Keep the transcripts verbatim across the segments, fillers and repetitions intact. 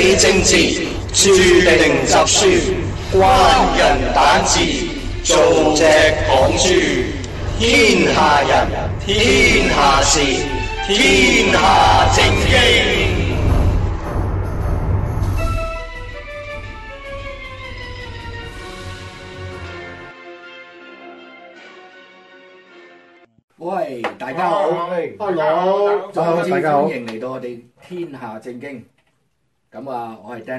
理政治，注定執輸。關人膽字，做隻港豬。天下人，天下事，天下正經。 喂，大家好 ，Hello， 再次大家好， 歡迎嚟到我哋天下正經。咁啊，我係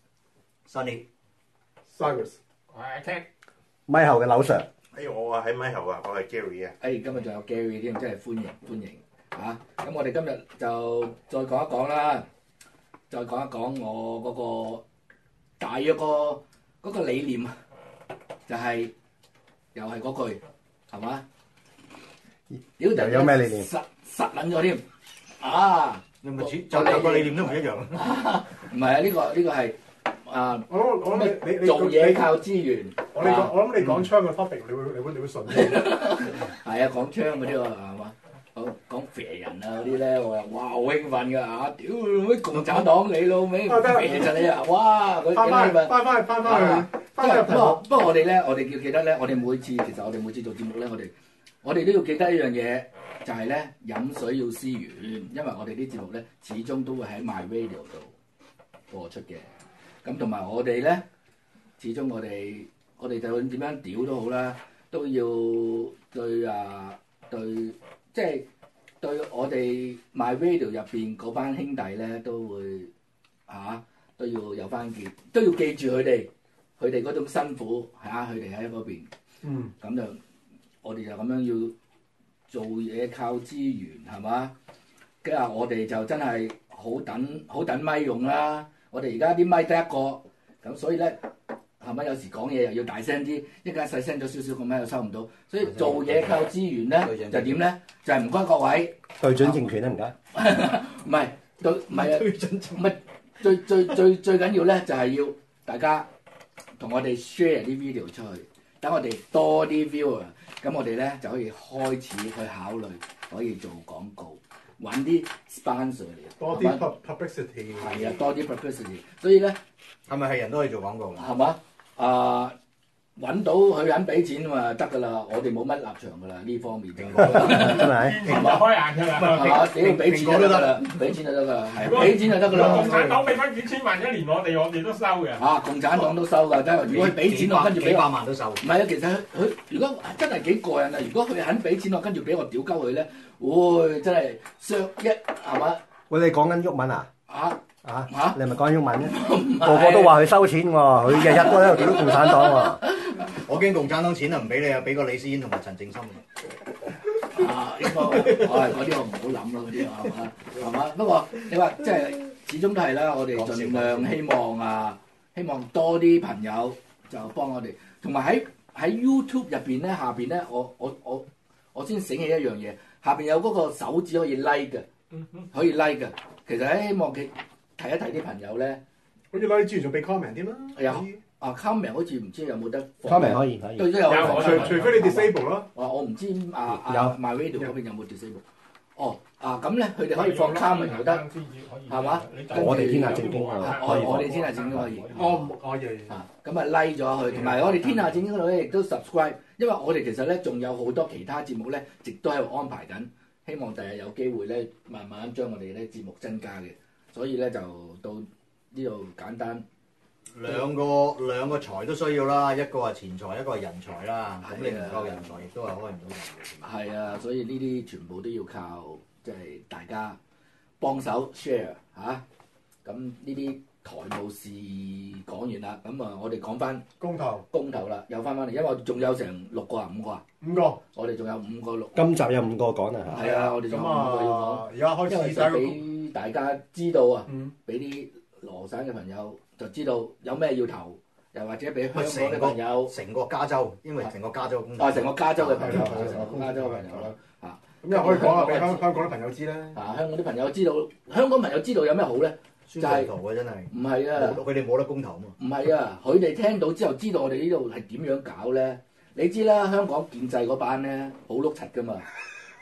Dennis。Sunny。Cyrus。 我係 Ken。 咪後嘅劉 Sir。 哎，我啊喺咪後啊，我係 Gary 啊。 誒，今日仲有 Gary 添，真係歡迎歡迎嚇。咁我哋今日就再講一講啦，再講一講我嗰個大約個嗰個理念，就係又係嗰句係嘛？ 又有咩理念？ 實實撚咗添啊！ 你咪似就兩個理念都唔一樣。 唔係啊，呢個呢個係啊， 我諗我諗你你你做嘢靠資源。 我你講我諗你講槍嘅 topic，你會你會你會順啲。 係啊，講槍嗰啲喎係嘛？講講肥人啊嗰啲咧，我話哇好興奮㗎嚇！屌咩共產黨你老味，肥實你啊！哇！佢翻翻翻翻翻翻去翻翻入不過不過我哋咧，我哋要記得咧，我哋每次其實我哋每次做節目咧，我哋我哋都要記得一樣嘢，就係咧飲水要思源，因為我哋啲節目咧始終都會喺 MyRadio 度播出嘅。咁同埋我哋咧，始終我哋我哋就算點樣屌都好啦，都要對啊對，即係對我哋 MyRadio 入邊嗰班兄弟咧，都會嚇、啊、都要有翻記，都要記住佢哋佢哋嗰種辛苦嚇，佢哋喺嗰邊， 嗯， 咁就。我哋就咁樣要做嘢靠資源係嘛？跟住我哋就真係好等好等咪用啦。我哋而家啲咪得一個，咁所以咧係咪有時講嘢又要大聲啲，一陣間細聲咗少少個咪又收唔到。所以做嘢靠資源咧就點咧？就係唔該各位對準政權啦，唔該。 唔係對唔係啊？唔係最最最最緊要咧就係要大家同我哋 share 啲 video 出去，等我哋多啲 viewer。咁我哋咧就可以開始去考慮，可以做廣告，揾啲 sponsor 嚟， 多啲 publicity。 係啊，多啲 publicity。所以咧， 係咪係人都可以做廣告㗎？ 係嘛？啊，揾到佢肯俾錢咪得㗎啦！我哋冇乜立場㗎啦，呢方面真係。 係嘛？開眼㗎啦。 係嘛？只要俾錢就得㗎啦，俾錢就得㗎啦，係俾錢就得㗎啦。 共產黨俾翻幾千萬一年我哋，我哋都收嘅。 啊，共產黨都收㗎，真係。如果佢俾錢我，跟住俾幾百萬都收。 唔係啊，其實佢如果真係幾過癮啊！如果佢肯俾錢我，跟住俾我屌鳩佢咧，會真係削一係嘛？ 喂，你講緊鬱文啊？ 啊啊嚇！ 你係咪講緊鬱文咧？個個都話佢收錢喎，佢日日都喺度屌共產黨喎。 我驚共產黨錢啊唔俾你啊，俾個李思嫣同埋陳正深。 啊！呢個唉嗰啲我唔好諗咯，嗰啲係嘛係嘛？不過你話即係始終都係啦，我哋盡量希望啊，希望多啲朋友就幫我哋，同埋喺喺 YouTube 入邊咧，下邊咧，我我我我先醒起一樣嘢，下邊有嗰個手指可以 like 嘅，可以 like 嘅。其實咧，希望佢提一提啲朋友咧， 好似拉啲資源仲俾 comment 添啦。 有啊 comment 好似唔知有冇得 comment 可以可以。 都都有。 除除非你 disable 咯。 我我唔知啊啊有 MyRadio 嗰邊有冇 disable。哦啊咁咧，佢哋可以放 comment 又得，係嘛？ 我哋天下正經啊， 我我哋天下正經可以。 哦，可以。 啊咁啊 like 咗佢，同埋我哋天下正經嗰度咧亦都 subscribe，因為我哋其實咧仲有好多其他節目咧，亦都喺度安排緊。希望第日有機會咧，慢慢將我哋咧節目增加嘅，所以咧就到呢度簡單。 兩個兩個財都需要啦，一個係錢財，一個係人才啦。咁你唔夠人才，亦都係開唔到人。 係啊，所以呢啲全部都要靠即係大家幫手 share 嚇。咁呢啲台務事講完啦，咁啊我哋講翻公投。 公投啦，又翻翻嚟，因為我哋仲有成六個啊，五個啊。 五個。 我哋仲有五個六。 今集有五個講啊。 係啊，我哋仲有五個要講。 而家開始因為想俾大家知道啊，俾啲羅省嘅朋友就知道有咩要投，又或者俾香港嘅朋友， 成個加州，因為成個加州公投。 啊，成個加州嘅朋友，成個加州嘅朋友啦，嚇。 咁又可以講下俾香香港啲朋友知咧。 啊，香港啲朋友知道，香港朋友知道有咩好咧？就係圖嘅真係。 唔係啊， 佢哋冇得公投啊嘛。 唔係啊，佢哋聽到之後知道我哋呢度係點樣搞咧？你知啦，香港建制嗰班咧好碌柒噶嘛，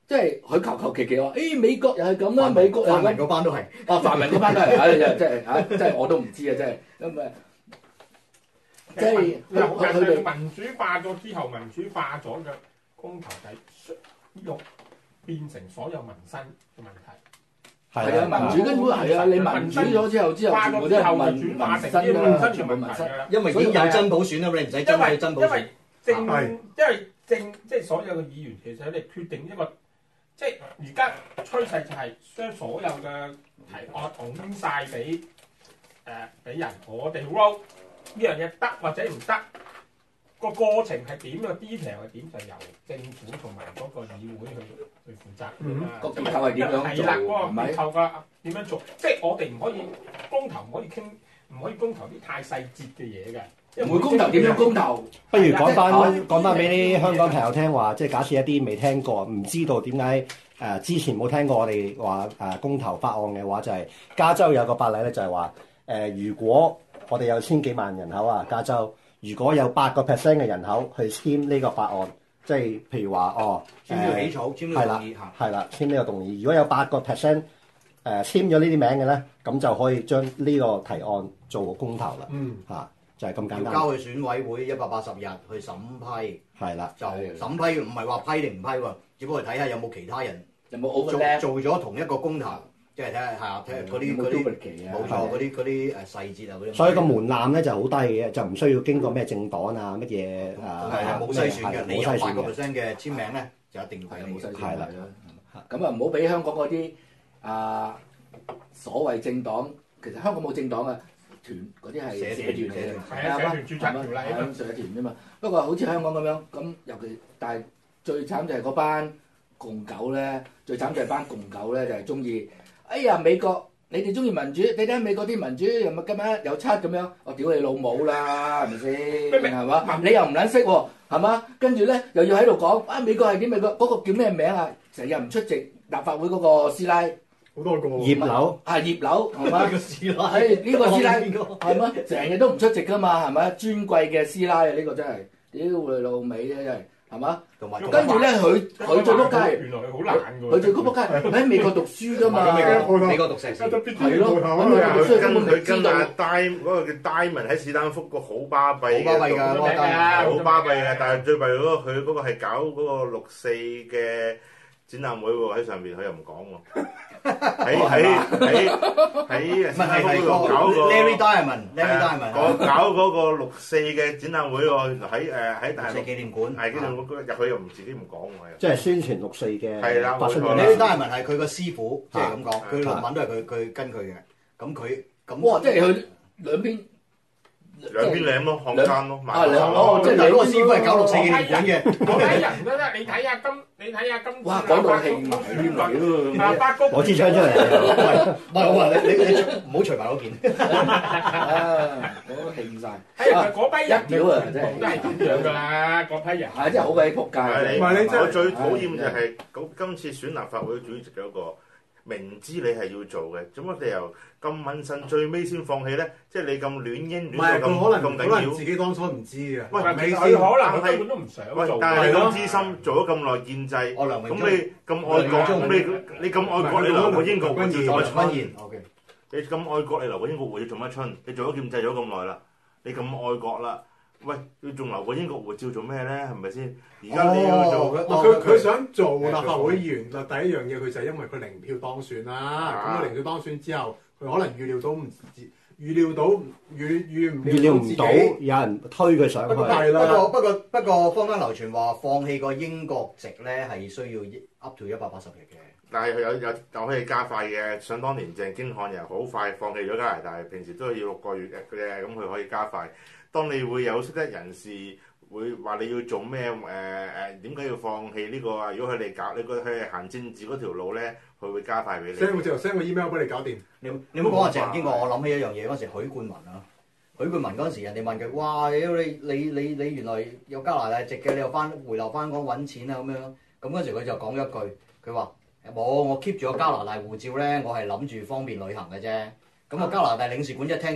即係佢求求其其話，誒美國又係咁啦，美國又泛民係咁。 嗰班都係。 哦，泛民嗰班都係，唉，即係唉，即係我都唔知啊，真係咁啊，即係由佢佢哋民主化咗之後，民主化咗嘅公投制喐變成所有民生嘅問題。 係啊，民主根本係啊，你民主咗之後之後，全部都係民民生啊，全部民生。 因為已經有真普選啦，你唔使爭取真普選。 政因為政即係所有嘅議員，其實你決定一個，即係而家趨勢就係將所有嘅提案統曬俾誒俾人，我哋 vote 呢樣嘢得或者唔得，個過程係點，個 detail 係點，就由政府同埋嗰個議會去去負責㗎嘛。 個結構係點樣做？ 係啦，嗰個係咪？ 結構嘅點樣做？即係我哋唔可以公投，唔可以傾，唔可以公投啲太細節嘅嘢嘅。 唔會公投點樣公投？ 不如講翻講翻俾啲香港朋友聽話，即係假設一啲未聽過、唔知道點解誒之前冇聽過我哋話誒公投法案嘅話，就係、是、加州有個法例咧，就係話誒，如果我哋有千幾萬人口啊，加州如果有八個 percent 嘅人口去簽呢個法案，即係譬如話哦， 簽呢個起草，簽呢個動議嚇， 係啦，簽呢個動議。如果有八個 percent 誒簽咗呢啲名嘅咧，咁就可以將呢個提案做個公投啦。 嗯， 嚇。就係咁簡單。 要交去選委會一百八十日去審批， 係啦， 就審批唔係話批定唔批喎，只不過睇下有冇其他人有冇做 overlap 做咗同一個公投，即係睇下係啊，睇下嗰啲嗰啲冇錯嗰啲嗰啲誒細節啊嗰啲。 所以個門檻咧就好低嘅，就唔需要經過咩政黨啊乜嘢啊， 係冇篩選嘅，你有八個嘅。 percent 嘅簽名咧，就一定要係冇篩選係啦。 咁啊唔好俾香港嗰啲啊所謂政黨，其實香港冇政黨啊。團嗰啲係社團嚟嘅， 係啊，社團註冊條例啊嘛， 社團啫嘛。不過好似香港咁樣，咁尤其但係最慘就係嗰班共狗咧，最慘就係班共狗咧，就係中意。哎呀，美國你哋中意民主，你睇下美國啲民主又咪今日有七咁樣，我屌你老母啦，係咪先？係嘛？你又唔撚識喎，係嘛？跟住咧又要喺度講啊，美國係點？美國嗰個叫咩名啊？成日唔出席立法會嗰個師奶。 好多個葉劉啊，葉劉係嘛？ 個師奶， 誒呢個師奶係嘛？成日都唔出席噶嘛，係咪？尊貴嘅師奶啊，呢個真係屌你老味啊，真係係嘛？ 同埋跟住咧，佢佢最撲街， 原來佢好難㗎喎。 佢最撲街喺美國讀書㗎嘛， 美國讀碩士， 係咯，喺美國讀書根本唔知道。 跟阿 Diamond 嗰個叫 Diamond 喺史丹福個好巴閉嘅， 好巴閉㗎， 好巴閉嘅，但係最弊嗰個佢嗰個係搞嗰個六四嘅展覽會喎，喺上邊佢又唔講喎。喺喺喺喺史丹福嗰度搞個 Larry Diamond，Larry Diamond， 我搞嗰個六四嘅展覽會喎，喺誒喺大陸紀念館， 係紀念館入去又唔自己唔講喎， 即係宣傳六四嘅係啦， 發生嘅。 Larry Diamond係佢個師傅，即係咁講，佢論文都係佢佢跟佢嘅，咁佢咁哇！即係佢兩邊。 兩邊領咯，漢奸咯， 啊兩哦，即係嗰個師傅係搞六四紀念館嘅， 嗰批人咧，你睇下今，你睇下今次哇，講到興埋添啊，八公攞支槍出嚟， 唔係我話你你你唔好除埋嗰件， 啊，我都興曬。 係嗰批人一屌啊，真係都係咁樣㗎啦，嗰批人係真係好鬼撲街。 唔係你真係我最討厭就係咁今次選立法會主席嗰個。明知你係要做嘅，做乜理由咁謹慎，最尾先放棄咧？即係你咁亂應亂到咁可能咁緊要， 可能自己當初唔知嘅。 喂， 佢你可能但係根本都唔想做。 但係你咁資深，做咗咁耐建制，咁你咁愛國，咁你你咁愛國，你留個英國會做乜春？你咁愛國，你留個英國會要做乜春？你做咗建制咗咁耐啦，你咁愛國啦。喂，你仲留個英國護照做咩咧？係咪先？而家你要做， 佢佢想做立法會議員，就第一樣嘢佢就係因為佢零票當選啦。咁佢零票當選之後，佢可能預料到唔預料到預預唔預料唔到有人推佢上去。 係啦。不過不過不過坊間流傳話放棄個英國籍咧係需要 up to 一百八十日嘅。 但係佢有有有可以加快嘅，想當年鄭經漢又好快放棄咗加拿大，平時都係要六個月嘅嘅，咁佢可以加快。當你會有識得人士會話你要做咩誒誒點解要放棄呢個啊？如果佢哋搞你個佢係行政治嗰條路咧，佢會加快俾你。 send 個就 send 個 email 俾你搞掂。 你你唔好講話鄭經漢，我諗起一樣嘢嗰陣時，許冠文啊，許冠文嗰陣時人哋問佢：哇！你你你你原來有加拿大籍嘅，你又翻回流翻港揾錢啊咁樣。咁嗰陣時佢就講一句，佢話冇，我 keep 住個加拿大護照咧，我係諗住方便旅行嘅啫。咁啊加拿大領事館一聽到話，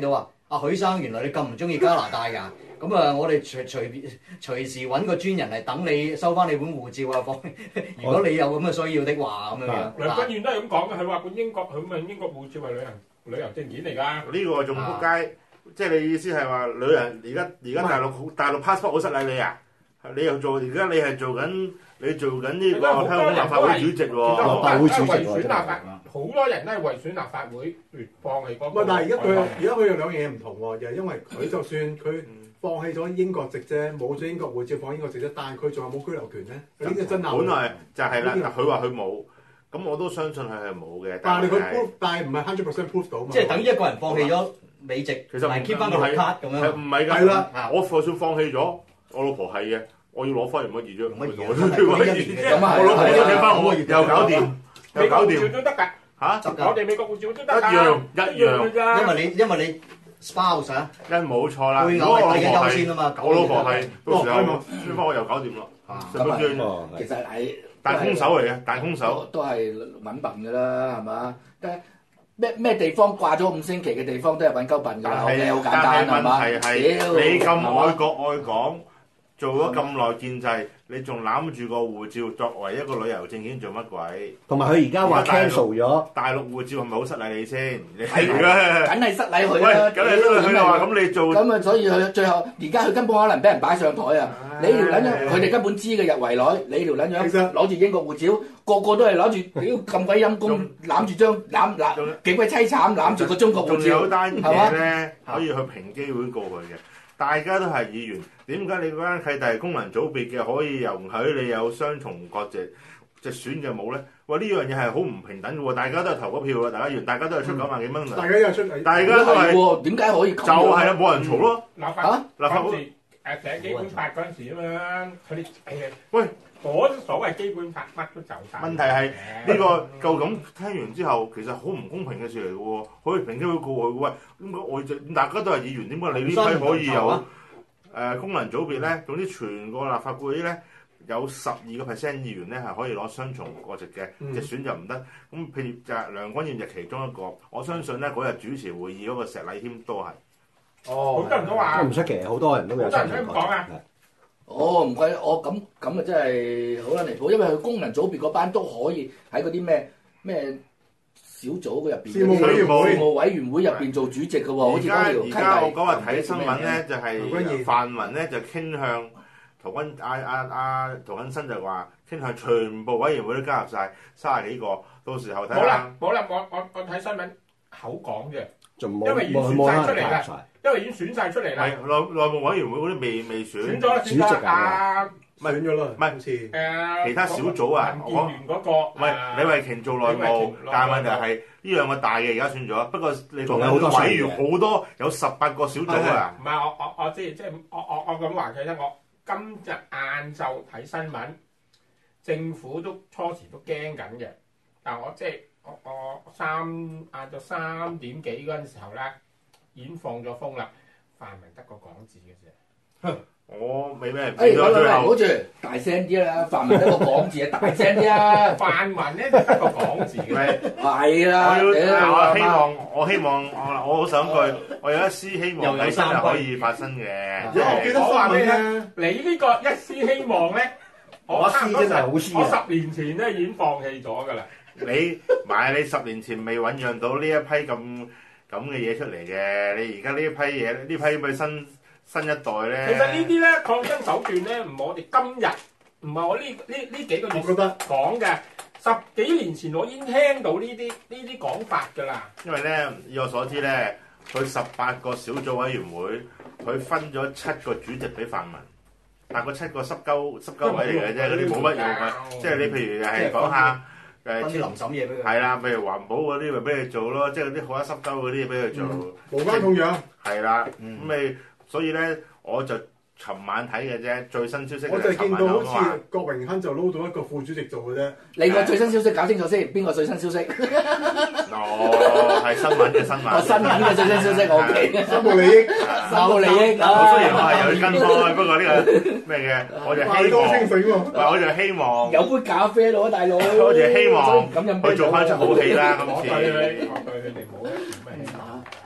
阿許生原來你咁唔中意加拿大㗎，咁啊我哋隨隨便隨時揾個專人嚟等你收翻你本護照啊，放如果你有咁嘅需要的話咁樣樣。 梁君彥都係咁講嘅，佢話本英國佢咪英國護照係旅行旅遊證件嚟㗎。 呢個仲撲街，即係你意思係話旅人而家而家大陸大陸 passport 好失禮你啊！你又做而家你係做緊你做緊呢個香港立法會主席喎， 立法會主席喎，真係好多人都係為選立法會而放棄嗰個。 喂，但係而家佢而家佢有兩樣嘢唔同喎，就係因為佢就算佢放棄咗英國籍啫，冇咗英國護照放英國籍啫，但係佢仲有冇居留權咧？呢啲真鬧。 本來就係啦，佢話佢冇，咁我都相信佢係冇嘅。 但係佢 proof，但係唔係 hundred percent proof 到嘛？ 即係等於一個人放棄咗美籍， 其實唔 keep 翻個綠卡咁樣。 唔係㗎， 係啦， 我就算放棄咗，我老婆係嘅。我要攞翻唔乜嘢啫， 乜嘢？ 我乜嘢？ 咁啊， 我老婆攞翻我又搞掂，又搞掂都得㗎嚇！ 我哋美國護照都得一樣一樣㗎。 因為你因為你 spouse 啊， 因冇錯啦。 配如果我老偶係第一優婆先啊嘛， 係，我老婆係，到時候攞翻我又搞掂咯。 咁啊，其實係彈弓手嚟嘅，彈弓手都係揾笨㗎啦，係嘛？但係咩咩地方掛咗五星旗嘅地方都係揾鳩笨㗎啦， 係好簡單係嘛？ 問題係你咁愛國愛港。做咗咁耐建制，你仲攬住個護照作為一個旅遊證件做乜鬼？ 同埋佢而家話 cancel 咗大陸護照係咪好失禮你先？ 係梗係失禮佢喂， 啦！ 梗係失禮佢話咁你做咁啊，所以佢最後而家佢根本可能俾人擺上台啊！你條撚樣，佢哋根本知嘅入圍內，你條撚樣攞住英國護照，個個都係攞住屌咁鬼陰公攬住張攬攬幾鬼凄慘攬住個中國護照， 仲有單嘢咧可以去平機會告佢嘅。大家都係議員，點解你嗰間契弟係功能組別嘅可以容許你有雙重國籍直選嘅冇咧？喂，呢樣嘢係好唔平等嘅喎！大家都係投嗰票嘅，大家議員，大家都係出九萬幾蚊㗎。 大家又出， 大家都係點解可以就係啊，冇人嘈咯。 立法啊， 立法會誒寫基本法嗰陣時啊嘛，佢哋誒喂嗰啲所謂基本法乜都就晒。 問題係呢個夠咁聽完之後，其實好唔公平嘅事嚟嘅喎，可以平機會告佢喂，點解我就大家都係議員，點解你呢批可以有誒功能組別咧？總之全個立法會咧有十二個 percent 議員咧係可以攞雙重國籍嘅，直選就唔得。咁譬如就係梁君彥就其中一個，我相信咧嗰日主持會議嗰個石禮謙都係。 哦，好多人都話， 都唔出奇，好多人都有好多人都咁講啊。 哦，唔怪我咁咁啊，真係好撚離譜，因為佢功能組別嗰班都可以喺嗰啲咩咩小組嘅入邊， 事務委員會、 事務委員會入邊做主席嘅喎，好似嗰條而家我嗰日睇新聞咧，就係泛民咧就傾向涂謹阿阿阿涂謹申就話傾向全部委員會都加入晒三十幾個，到時候睇下。 冇啦冇啦，我我我睇新聞口講嘅， 仲冇因為已經選晒出嚟啦，因為已經選晒出嚟啦。 係內內務委員會嗰啲未未選。 選咗啦，選咗啦。 選咗啦， 唔係好似誒其他小組啊， 民建聯嗰個， 唔係李慧瓊做內務，但係問題係呢兩個大嘅而家選咗，不過你講緊委員好多，有十八個小組啊。 唔係我我我知，即係我我我咁話佢聽，我今日晏晝睇新聞，政府都初時都驚緊嘅，但我即係我我三晏晝三點幾嗰陣時候咧，已經放咗風啦，泛民得個講字嘅啫。 我未咩？ 誒，喂喂喂，好似大聲啲啦，泛民得個講字啊，大聲啲啊！ 泛民咧就得個講字嘅， 係啦。 我要我希望我希望我我好想句，我有一絲希望係真係可以發生嘅。 我記得我話俾你新聞聽，你呢個一絲希望咧，我差唔多真係好絲我十年前咧已經放棄咗㗎啦。 你買你十年前未醖釀到呢一批咁咁嘅嘢出嚟嘅，你而家呢一批嘢呢批咪新新一代咧？ 其實呢啲咧抗爭手段咧，唔係我哋今日，唔係我呢呢呢幾個月我覺得講嘅，十幾年前我已經聽到呢啲呢啲講法㗎啦。 因為咧，以我所知咧，佢十八個小組委員會，佢分咗七個主席俾泛民，但係嗰七個濕鳩濕鳩位嚟嘅啫，嗰啲冇乜用嘅。即係你譬如係講下誒， 啲臨審嘢俾佢。 係啦，譬如環保嗰啲咪俾佢做咯，即係嗰啲好一濕鳩嗰啲嘢俾佢做。 無關痛癢。 係啦，咁咪所以咧，我就尋晚睇嘅啫，最新消息我就係見到好話似郭榮鏗就撈到一個副主席做嘅啫。 你個最新消息搞清楚先，邊個最新消息？ 哦，係新聞嘅新聞。 我新聞嘅最新消息，我 OK。 申報利益， 申報利益。 我雖然我係有啲跟風，不過呢個咩嘅，我就希都清望， 醒喎。 我就希望， 有杯咖啡咯，大佬。 我就希望咁飲佢做翻出好戲啦，今我次。 對佢，我對佢哋冇咩。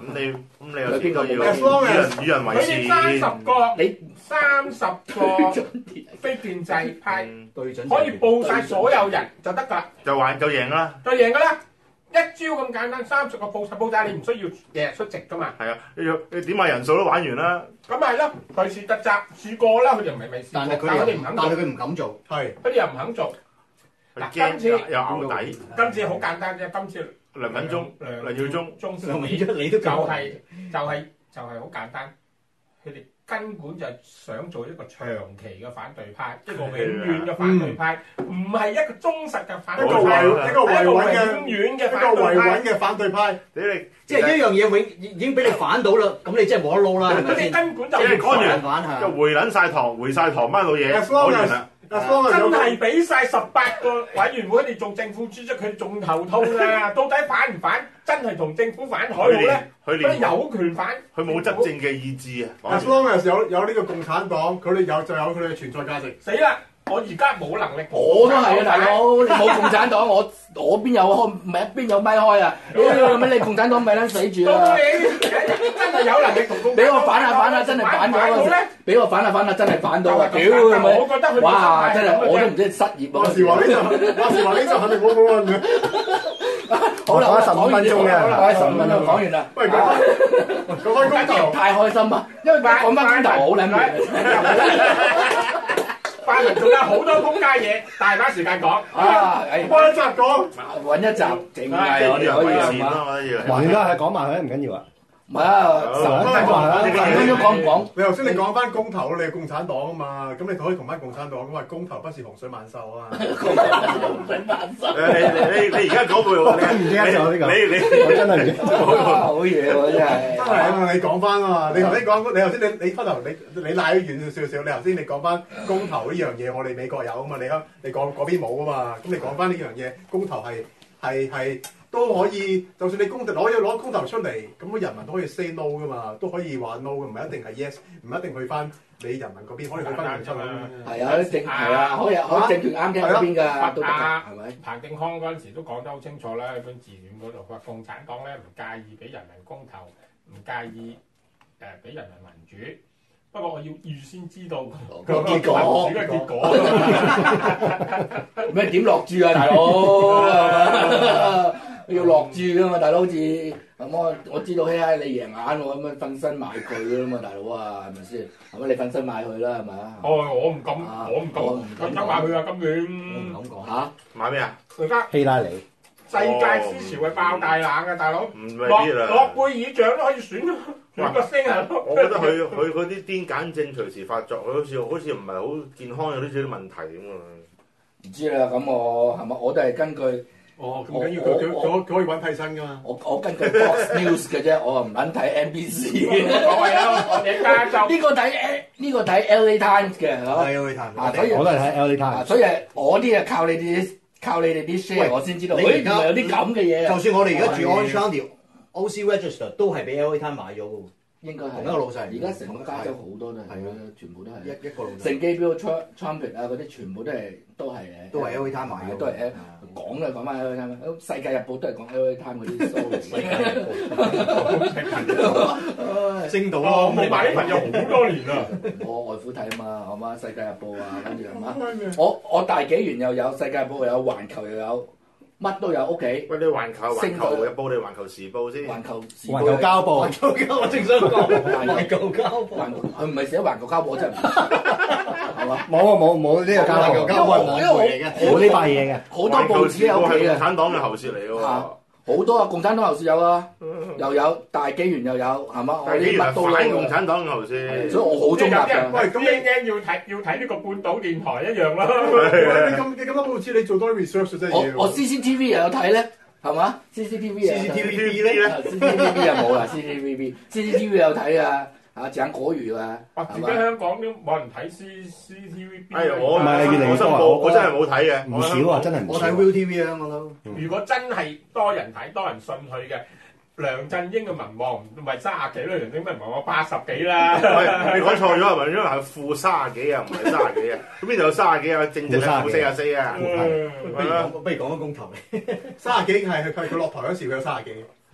咁你咁你有時都要 As long 與 as 人與人為佢哋三十善。 個你三十個非建制派嗯對準可以報晒所有人就得㗎啦， 就玩就贏啦。 就贏㗎啦。一招咁簡單，三十個報晒報晒，你唔需要日日出席㗎嘛。 係啊，你要你點下人數都玩完啦。 咁咪係咯，佢是特責試過啦，佢哋唔係未試過， 但係佢但係佢哋哋唔肯做， 但係佢唔敢做。 係佢哋又唔肯做。 佢嗱今次驚有牛底。 今次好簡單啫，今次梁敏忠、 梁梁耀忠， 中梁敏忠你都就係就係就係好簡單，佢哋根本就係想做一個長期嘅反對派，一個永遠嘅反對派，唔係一個忠實嘅反一個對派， 維一個維穩嘅永遠嘅一個反對派維穩。嘅反對派。 你哋即係一樣嘢永已經俾你反到啦，咁你真係冇得撈啦，係佢哋咪先？ 根本就即係講完反下就回撚晒堂，回晒堂班老嘢， As 講 long 完 as 啦。 as long as 真有個係俾晒十八個委員會，佢哋做政府主席，佢仲頭痛啊！到底反唔反？真係同政府反台好佢連咧？佢哋佢連有權反， 佢冇執政嘅意志啊！講 as 完 long as 有有呢個共產黨，佢哋有就有佢哋嘅存在價值。 死啦！我而家冇能力， 我都係啊，大佬，你冇共產黨，我我邊有開，唔係邊有咪開啊？屌你咩？你共產黨咪撚死住啊！ 到你真係有能力同共產黨俾我反下反下，真係反咗嗰陣時，俾我反下反下，真係反到啊！屌係咪？ 我覺得佢哇！真係我都唔知失業話時話呢就話時話呢就肯定冇討論嘅。 好啦， 講咗十五分鐘嘅好啦，講咗十五分鐘講完啦。 喂，講翻講翻公投， 太開心啊！因為講翻公投好撚悶。 泛民仲有好多公家嘢，大把時間講。 啊！誒， 開一集講。 揾一集整係我哋可以係嘛？ 錢咯，我覺得要。 還啦，係講埋佢唔緊要啊。 唔係啊，十五分鐘，十五分鐘講唔講？ 你頭先你講翻公投，你係共產黨啊嘛，咁你可以同翻共產黨咁話公投不是洪水猛獸啊。 誒你你你而家講句， 唔記得咗呢個你你我真係唔記得咗。 哇好嘢喎！真係真係啊嘛，你講翻啊嘛，你頭先講，你頭先你你開頭你你拉遠咗少少，你頭先你講翻公投呢樣嘢，我哋美國有啊嘛，你香你講嗰邊冇啊嘛，咁你講翻呢樣嘢，公投係係係都可以，就算你公投攞嘢攞公投出嚟，咁個人民都可以 say no 噶嘛，都可以話 no 嘅，唔係一定係 yes，唔一定去翻你人民嗰邊，可以去翻民出去。 係啊，政係啊，可以可以政權啱嘅嗰邊㗎，都得㗎，係咪？ 彭定康嗰陣時都講得好清楚啦，喺本自傳嗰度，佢話共產黨咧唔介意俾人民公投，唔介意誒俾人民民主。不過我要預先知道個結果民主嘅結果。 咩點落注啊，大佬？係嘛要落注㗎嘛，大佬好似咁我我知道希拉里贏硬喎，咁樣瞓身買佢㗎嘛，大佬啊，係咪先？係咪你瞓身買佢啦，係咪啊？ 哦，我唔敢，我唔敢， 我唔敢佢得買佢啊！今年我唔敢講。 嚇？ 買咩啊？ 而家希拉里世界思潮係爆大冷嘅，大佬。 唔未諾必啦。 諾貝爾獎都可以選，選個星啊！ 我覺得佢佢嗰啲癲癇症隨時發作，佢好似好似唔係好健康，有啲少少問題咁啊！ 唔知啦，咁我係咪我都係根據哦，咁緊要佢佢佢佢可以揾替身㗎嘛？ 我我根據 Fox News 嘅啫，我唔撚睇 N B C 嘅。 所謂啊，我哋加州呢個睇呢個睇 L A Times 嘅，係嘛？ 係去談。 啊，所以我都係睇 L A Times 啊，所以我啲係靠你哋啲靠你哋啲 share， 喂我先知道。 你誒， 而家原來有啲咁嘅嘢啊！ 就算我哋而家住係 Orange County O C Register 都係俾 L A Times 買咗嘅喎， 應該係同一個老細而家成個加州好多都係係啊， 全部都係。 一一個老細聖基表 trumpet 啊，嗰啲全部都係都係誒， 都係 L A Times 買嘅， 都係誒講就講翻 L A Times，世界日報都係講 L A Times 嗰啲 story。 升到咯。 哦，冇買呢份有好多年啦。 我外父睇啊嘛，係嘛？世界日報啊，跟住係嘛？我我大紀元又有，世界日報又有，環球又有，乜都有屋企。 喂，你環球環球日報定環球時報先？ 環球時環球膠報， 環球膠，我正想講環球膠環佢唔係寫環球膠報，我真係唔係嘛？ 冇啊冇冇呢個膠環球報， 膠係網媒嚟嘅。 冇呢塊嘢嘅。 好多報紙喺屋企係共啊！ 產黨嘅喉舌嚟嘅喎。 啊好多啊！共產黨後事有啊，又有大紀元又有，係嘛？我但係原來啲乜都有反共產黨嘅喉舌。 所以我好中立有啲人㗎。 喂，咁英英要睇要睇呢個半島電台一樣啦。 你咁你咁多報紙，你做多啲 research 真係要。 我我 C C T V 又有睇咧，係嘛？C C T V 又有睇 C C T V B 咧， C C T V 又冇啦，C C T V C C T V 有睇啊，啊鄭果如啊， 哇！自己香港都冇人睇 C C T V B。 哎呀，我唔係越嚟越多啊我申報我我真係冇睇嘅。 唔少啊，真係唔我睇少。 Viu T V 啊，我都。 如果真係多人睇、多人信佢嘅，梁振英嘅民望唔係三十幾啦，梁振英民望我八十幾啦。 喂，你講錯咗係咪？因為係負三十幾啊，唔係三十幾啊。咁邊度有三十幾啊？正正係負四十四啊。 嗯不如講，不如講個公投嚟。 三十幾係佢佢落台嗰時佢有三十幾。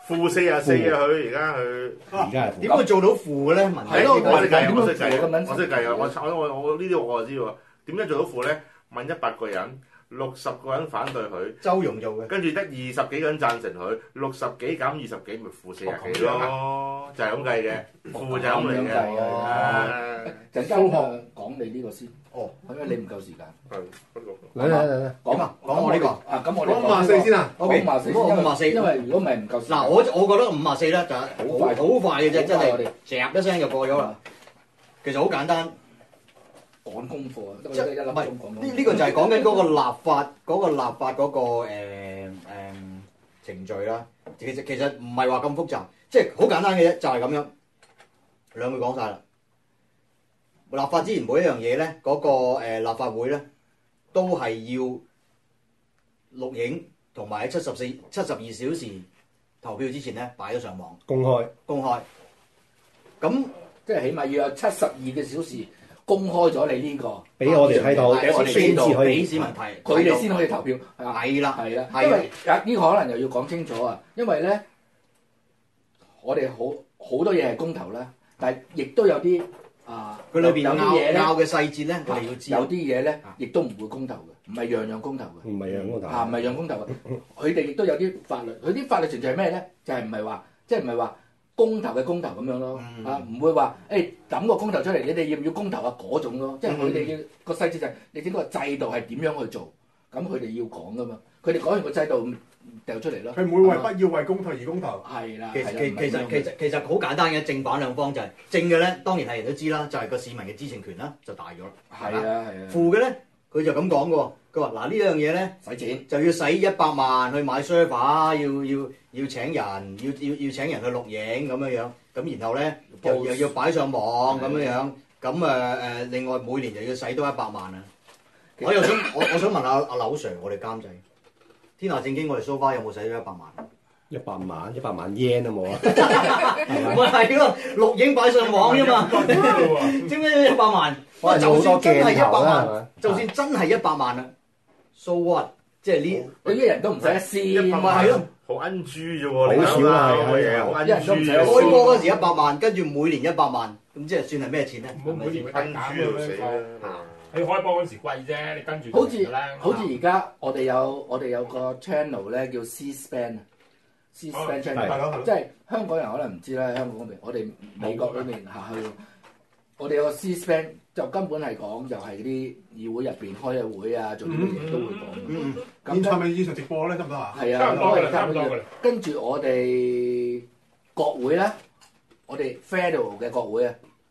負四廿四啊！佢而家佢而家係點會做到負嘅咧？文係咯我識計啊， 點我識計啊， 樣負咁樣我識計啊！我我我我呢啲我就知喎。點樣做到負咧？問一百個人，六十個人反對佢， 周融做嘅。 跟住得二十幾個人贊成佢，六十幾減二十幾，咪負四廿幾咯，就係咁計嘅，負就係咁嚟咁樣計嘅。 啊陣間誒講你呢個先。 哦， 因為你唔夠時間。 係不過嚟嚟嚟嚟， 講啊， 講我呢個啊，咁我哋講五廿四先啊。 講 OK， 五廿四先， 咁我因為五廿四因為如果唔係唔夠時間。 嗱，我我覺得五廿四咧就係好快好快嘅啫，真係好快我哋夾一聲就過咗啦。其實好簡單。 趕功課啊，得即係一粒鐘唔係講呢呢個就係講緊嗰個立法嗰、個立法嗰、個誒、呃呃、程序啦。其實其實唔係話咁複雜，即係好簡單嘅啫，就係、係、咁樣兩句講晒啦。立法之前每一樣嘢咧，嗰、個、呃、立法會咧都係要錄影同埋喺七十四七十二小時投票之前咧擺咗上網公開公開。咁即係起碼要有七十二個小時公開咗你呢個， 俾我哋睇到， 俾我哋知道先至可以俾市民睇， 佢哋先可以投票。係啊係啦， 係啦， 係因為啊呢個可能又要講清楚啊，因為咧我哋好好多嘢係公投啦，但係亦都有啲啊， 佢裏邊有啲嘢咧， 拗嘅細節咧，我哋要知。 有啲嘢咧，亦都唔會公投嘅，唔係樣樣公投嘅。 唔係樣公投啊，唔係樣公投嘅，佢哋亦都有啲法律，佢啲法律程序係咩咧？就係唔係話，即係唔係話公投嘅公投咁樣咯？ 嗯啊，唔會話誒抌個公投出嚟，你哋要唔要公投啊？嗰種咯，即係佢哋要個細節就係你整個制度係點樣去做，咁佢哋要講噶嘛。佢哋講完個制度掉出嚟咯。 佢唔會為不要為公投而公投。 係啦， 其係啦其其實其實其實好簡單嘅，正反兩方就係正嘅咧，當然係人都知啦，就係個市民嘅知情權啦，就大咗啦。 係啊係啊， 負嘅咧，佢就咁講嘅喎，佢話嗱呢樣嘢咧使錢就要使一百萬去買 server，要要要請人，要要要請人去錄影咁樣樣，咁然後咧又又要擺上網咁樣樣，咁誒誒另外每年又要使多一百萬啊！我又想我我想問下阿柳 Sir，我哋監製天下正經，我哋 so far 有冇使咗一百萬？ 一百萬，一百萬 yen 都冇啊！ 咪係咯，錄影擺上網啫嘛，知唔知一百萬？哇！就算真係一百萬，就算真係一百萬啊 ，so what？即係呢， 佢一人都唔使一仙， 咪係咯， 好奀豬啫喎，你好少啊諗下係啊好奀一人都唔使豬啊！ 開波嗰時一百萬，跟住每年一百萬，咁即係算係咩錢咧？ 唔好每年會低減奀豬到死咁樣啦！ 你開波嗰時貴啫，你跟住好似就啦好似而家我哋有我哋有個 channel 咧叫 C-SPAN 啊，C-SPAN 係 channel， 咯係咯即係香港人可能唔知啦，香港嗰邊我哋美國嗰邊下去，我哋有個 C-SPAN 就根本係講就係啲議會入邊開嘅會啊，做啲乜嘢都會講。 嗯， 咁現場咪現場直播咧，得唔得啊？ 係啊， 差唔多㗎啦， 都係差唔多㗎啦。 跟住我哋國會咧，我哋 Federal 嘅國會啊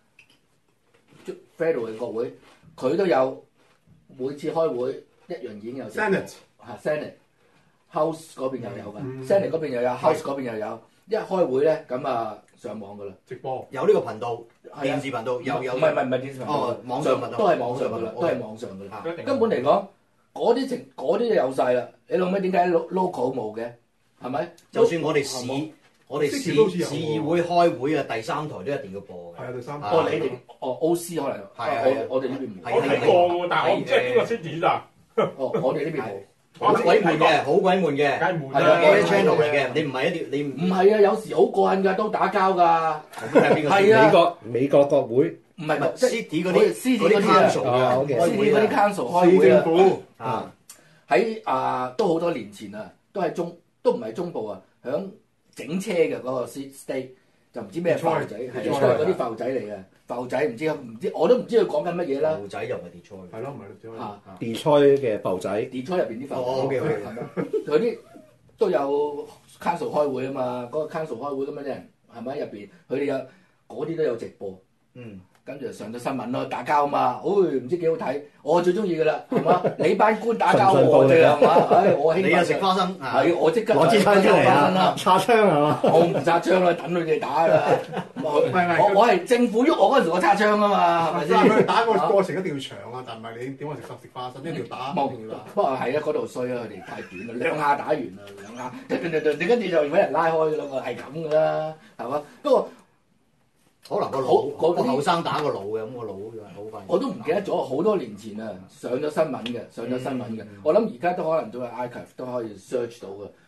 ，Federal 嘅國會，佢都有每次開會一樣已經有 Senate 嚇 Senate House 嗰邊又有㗎嗯 ，Senate 嗰邊又有，House 嗰邊又有。一開會咧，咁啊上網㗎啦， 直播。 有呢個頻道， 係啊電視頻道有有唔係唔係唔係電視頻道哦，網上頻道都係網上㗎啦， 網上頻道都係網上㗎啦。 啊一定根本嚟講，嗰啲情嗰啲有晒啦。你老尾點解 local 冇嘅？係咪？ 就算我哋市我哋市 City 都好似有市議會開會啊，第三台都一定要播嘅。 係啊，第三。 啊哦，你哋哦 O C 可能， 係啊係啊我我哋呢邊冇。 我睇過喎，但係我唔知係邊個 city 咋。 哦，我哋呢邊冇。 好鬼悶嘅，好鬼悶嘅。 梗係悶係啊啦。 我啲 channel 嚟嘅，你唔係一條，你唔唔係啊，有時好過癮㗎，都打交㗎。 係邊個？ 係啊美國美國國會唔係唔係即係 city 嗰啲 city 嗰啲嗰啲啊 council 啊啊 ，OK ，city 嗰啲 council 開市會啊， 政府啊， 喺啊都好多年前啊，都係中都唔係中部啊，響整車嘅嗰個 state 就唔知咩埠仔，係地菜嗰啲埠仔嚟嘅，埠仔唔知唔知我都唔知佢講緊乜嘢啦。 牛仔又唔係 Detroit。 係咯，唔係你點啊？ 嚇 Detroit 嘅埠仔， ，Detroit 入邊啲埠哦，OK，OK 係咪？佢啲都有 council 開會啊嘛，嗰個 council 開會咁樣啲人係咪喺入邊？佢哋有嗰啲都有直播。 嗯， 跟住就上咗新聞咯，打交啊嘛，唉唔知幾好睇，我最中意噶啦，係嘛？你班官打交我哋係嘛？唉，我興奮你又食花生啊？ 係我即刻攞支槍出嚟啊！ 啦！ 叉槍係嘛？ 我唔插槍啦，等佢哋打啦。我唔係我我係政府喐我嗰陣時，我插槍啊嘛，係咪但係先？ 佢打個過程一定要長啊，但唔係你點話食食花生，一定要打， 冇一定要打。 不過係啊，嗰度衰啊，佢哋太短啦，兩下打完啦，兩下，你跟住就俾人拉開噶啦嘛，係咁噶啦，係嘛？不過可能個好腦嗰啲個後生打個腦嘅，咁個腦就係好快。 我都唔記得咗，好多年前啊，上咗新聞嘅，上咗新聞嘅。我諗而家都可能都係 archive 都可以 search 到嘅。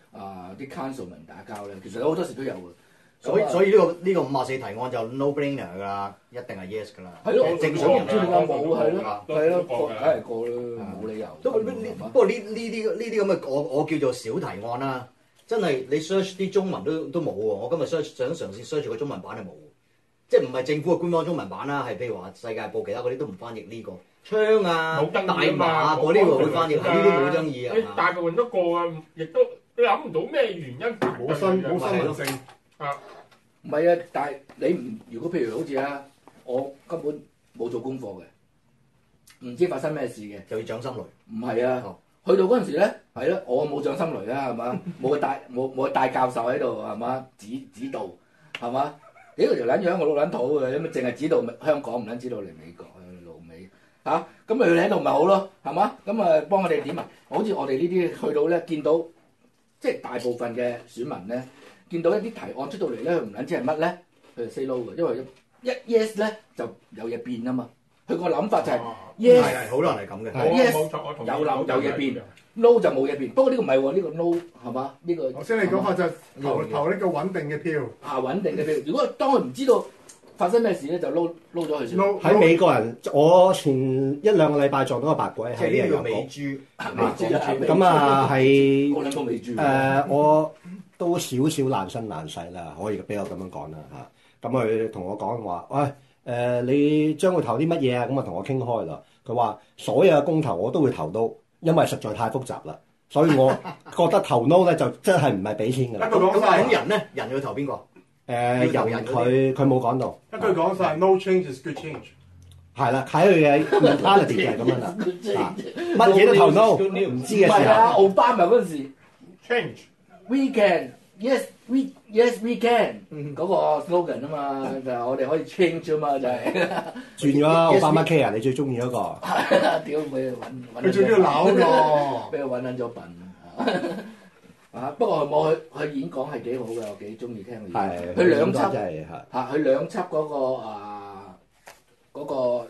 啊啲 councilman 打交咧，其實好多時都有嘅。 所以所以呢個呢個五十四提案就 no brainer 㗎啦，一定係 yes 㗎啦。 係咯， 正常人我唔知點解冇係咯， 都係咯， 都過嘅梗係過啦，冇理由。 都呢呢不過呢呢啲呢啲咁嘅我我叫做小提案啦，真係你 search 啲中文都都冇喎。我今日 search 想嘗試 search 個中文版係冇，即係唔係政府嘅官方中文版啦，係譬如話世界報其他嗰啲都唔翻譯呢個槍啊、 冇爭大議啊嘛， 麻嗰啲會翻譯，係呢啲冇爭議你啊。 大部分都過啊，亦都你諗唔到咩原因冇新冇新聞性。 唔係啊，但係你唔如果譬如好似啊，我根本冇做功課嘅，唔知發生咩事嘅， 就要掌心雷。 唔係啊，去到嗰陣時咧，係咯，我冇掌心雷啦，係嘛，冇個大冇冇個大教授喺度係嘛，指指導係嘛，屌條撚樣我老撚土嘅，咁咪淨係指導香港，唔撚指導嚟美國啊老味嚇，咁咪佢喺度咪好咯，係嘛，咁啊幫我哋點啊？好似我哋呢啲去到咧，見到即係大部分嘅選民咧。見到一啲提案出到嚟咧，佢唔撚知係乜咧，佢就 say no 嘅，因為一 yes 咧就有嘢變啊嘛。佢個諗法就係 yes 係係好多人係咁嘅。 係 yes 冇錯，我同意有諗有嘢變，no 就冇嘢變。不過呢個唔係喎，呢個 no 係嘛？呢個頭先你講法就係投投呢個穩定嘅票。 啊穩定嘅票。如果當佢唔知道發生咩事咧，就撈撈咗佢先。 喺美國人，我前一兩個禮拜撞到個白鬼即係呢個叫美美豬， 美豬啊咁啊係個兩個美豬。 誒我。都少少爛身爛世啦，可以俾我咁樣講啦嚇。咁佢同我講話，喂誒、呃，你將會投啲乜嘢啊？咁啊同我傾開啦。佢話所有嘅公投我都會投到，因為實在太複雜啦，所以我覺得投 no 咧就真係唔係俾錢㗎啦。 一句講晒， 咁人咧，人要投邊個？ 誒、呃、人佢佢冇講到。 一句講晒 ，no change is good change。 係啦，睇佢嘅 mentality 就係咁樣啦。乜嘢都投 no，唔知嘅時唔係啊， 候。 奧巴馬嗰陣時 change。 We can, yes, we, yes, we can。嗰個 slogan 啊嘛，就係我哋可以 change 啊嘛，就係轉咗奧巴馬 care 啊！你最中意嗰個。 屌俾佢揾， 佢最中意鬧個， 俾佢揾撚咗笨啊！不過我佢佢演講係幾好嘅，我幾中意聽佢演講。 係。 佢兩輯真係嚇。 嚇，佢兩輯嗰個啊嗰個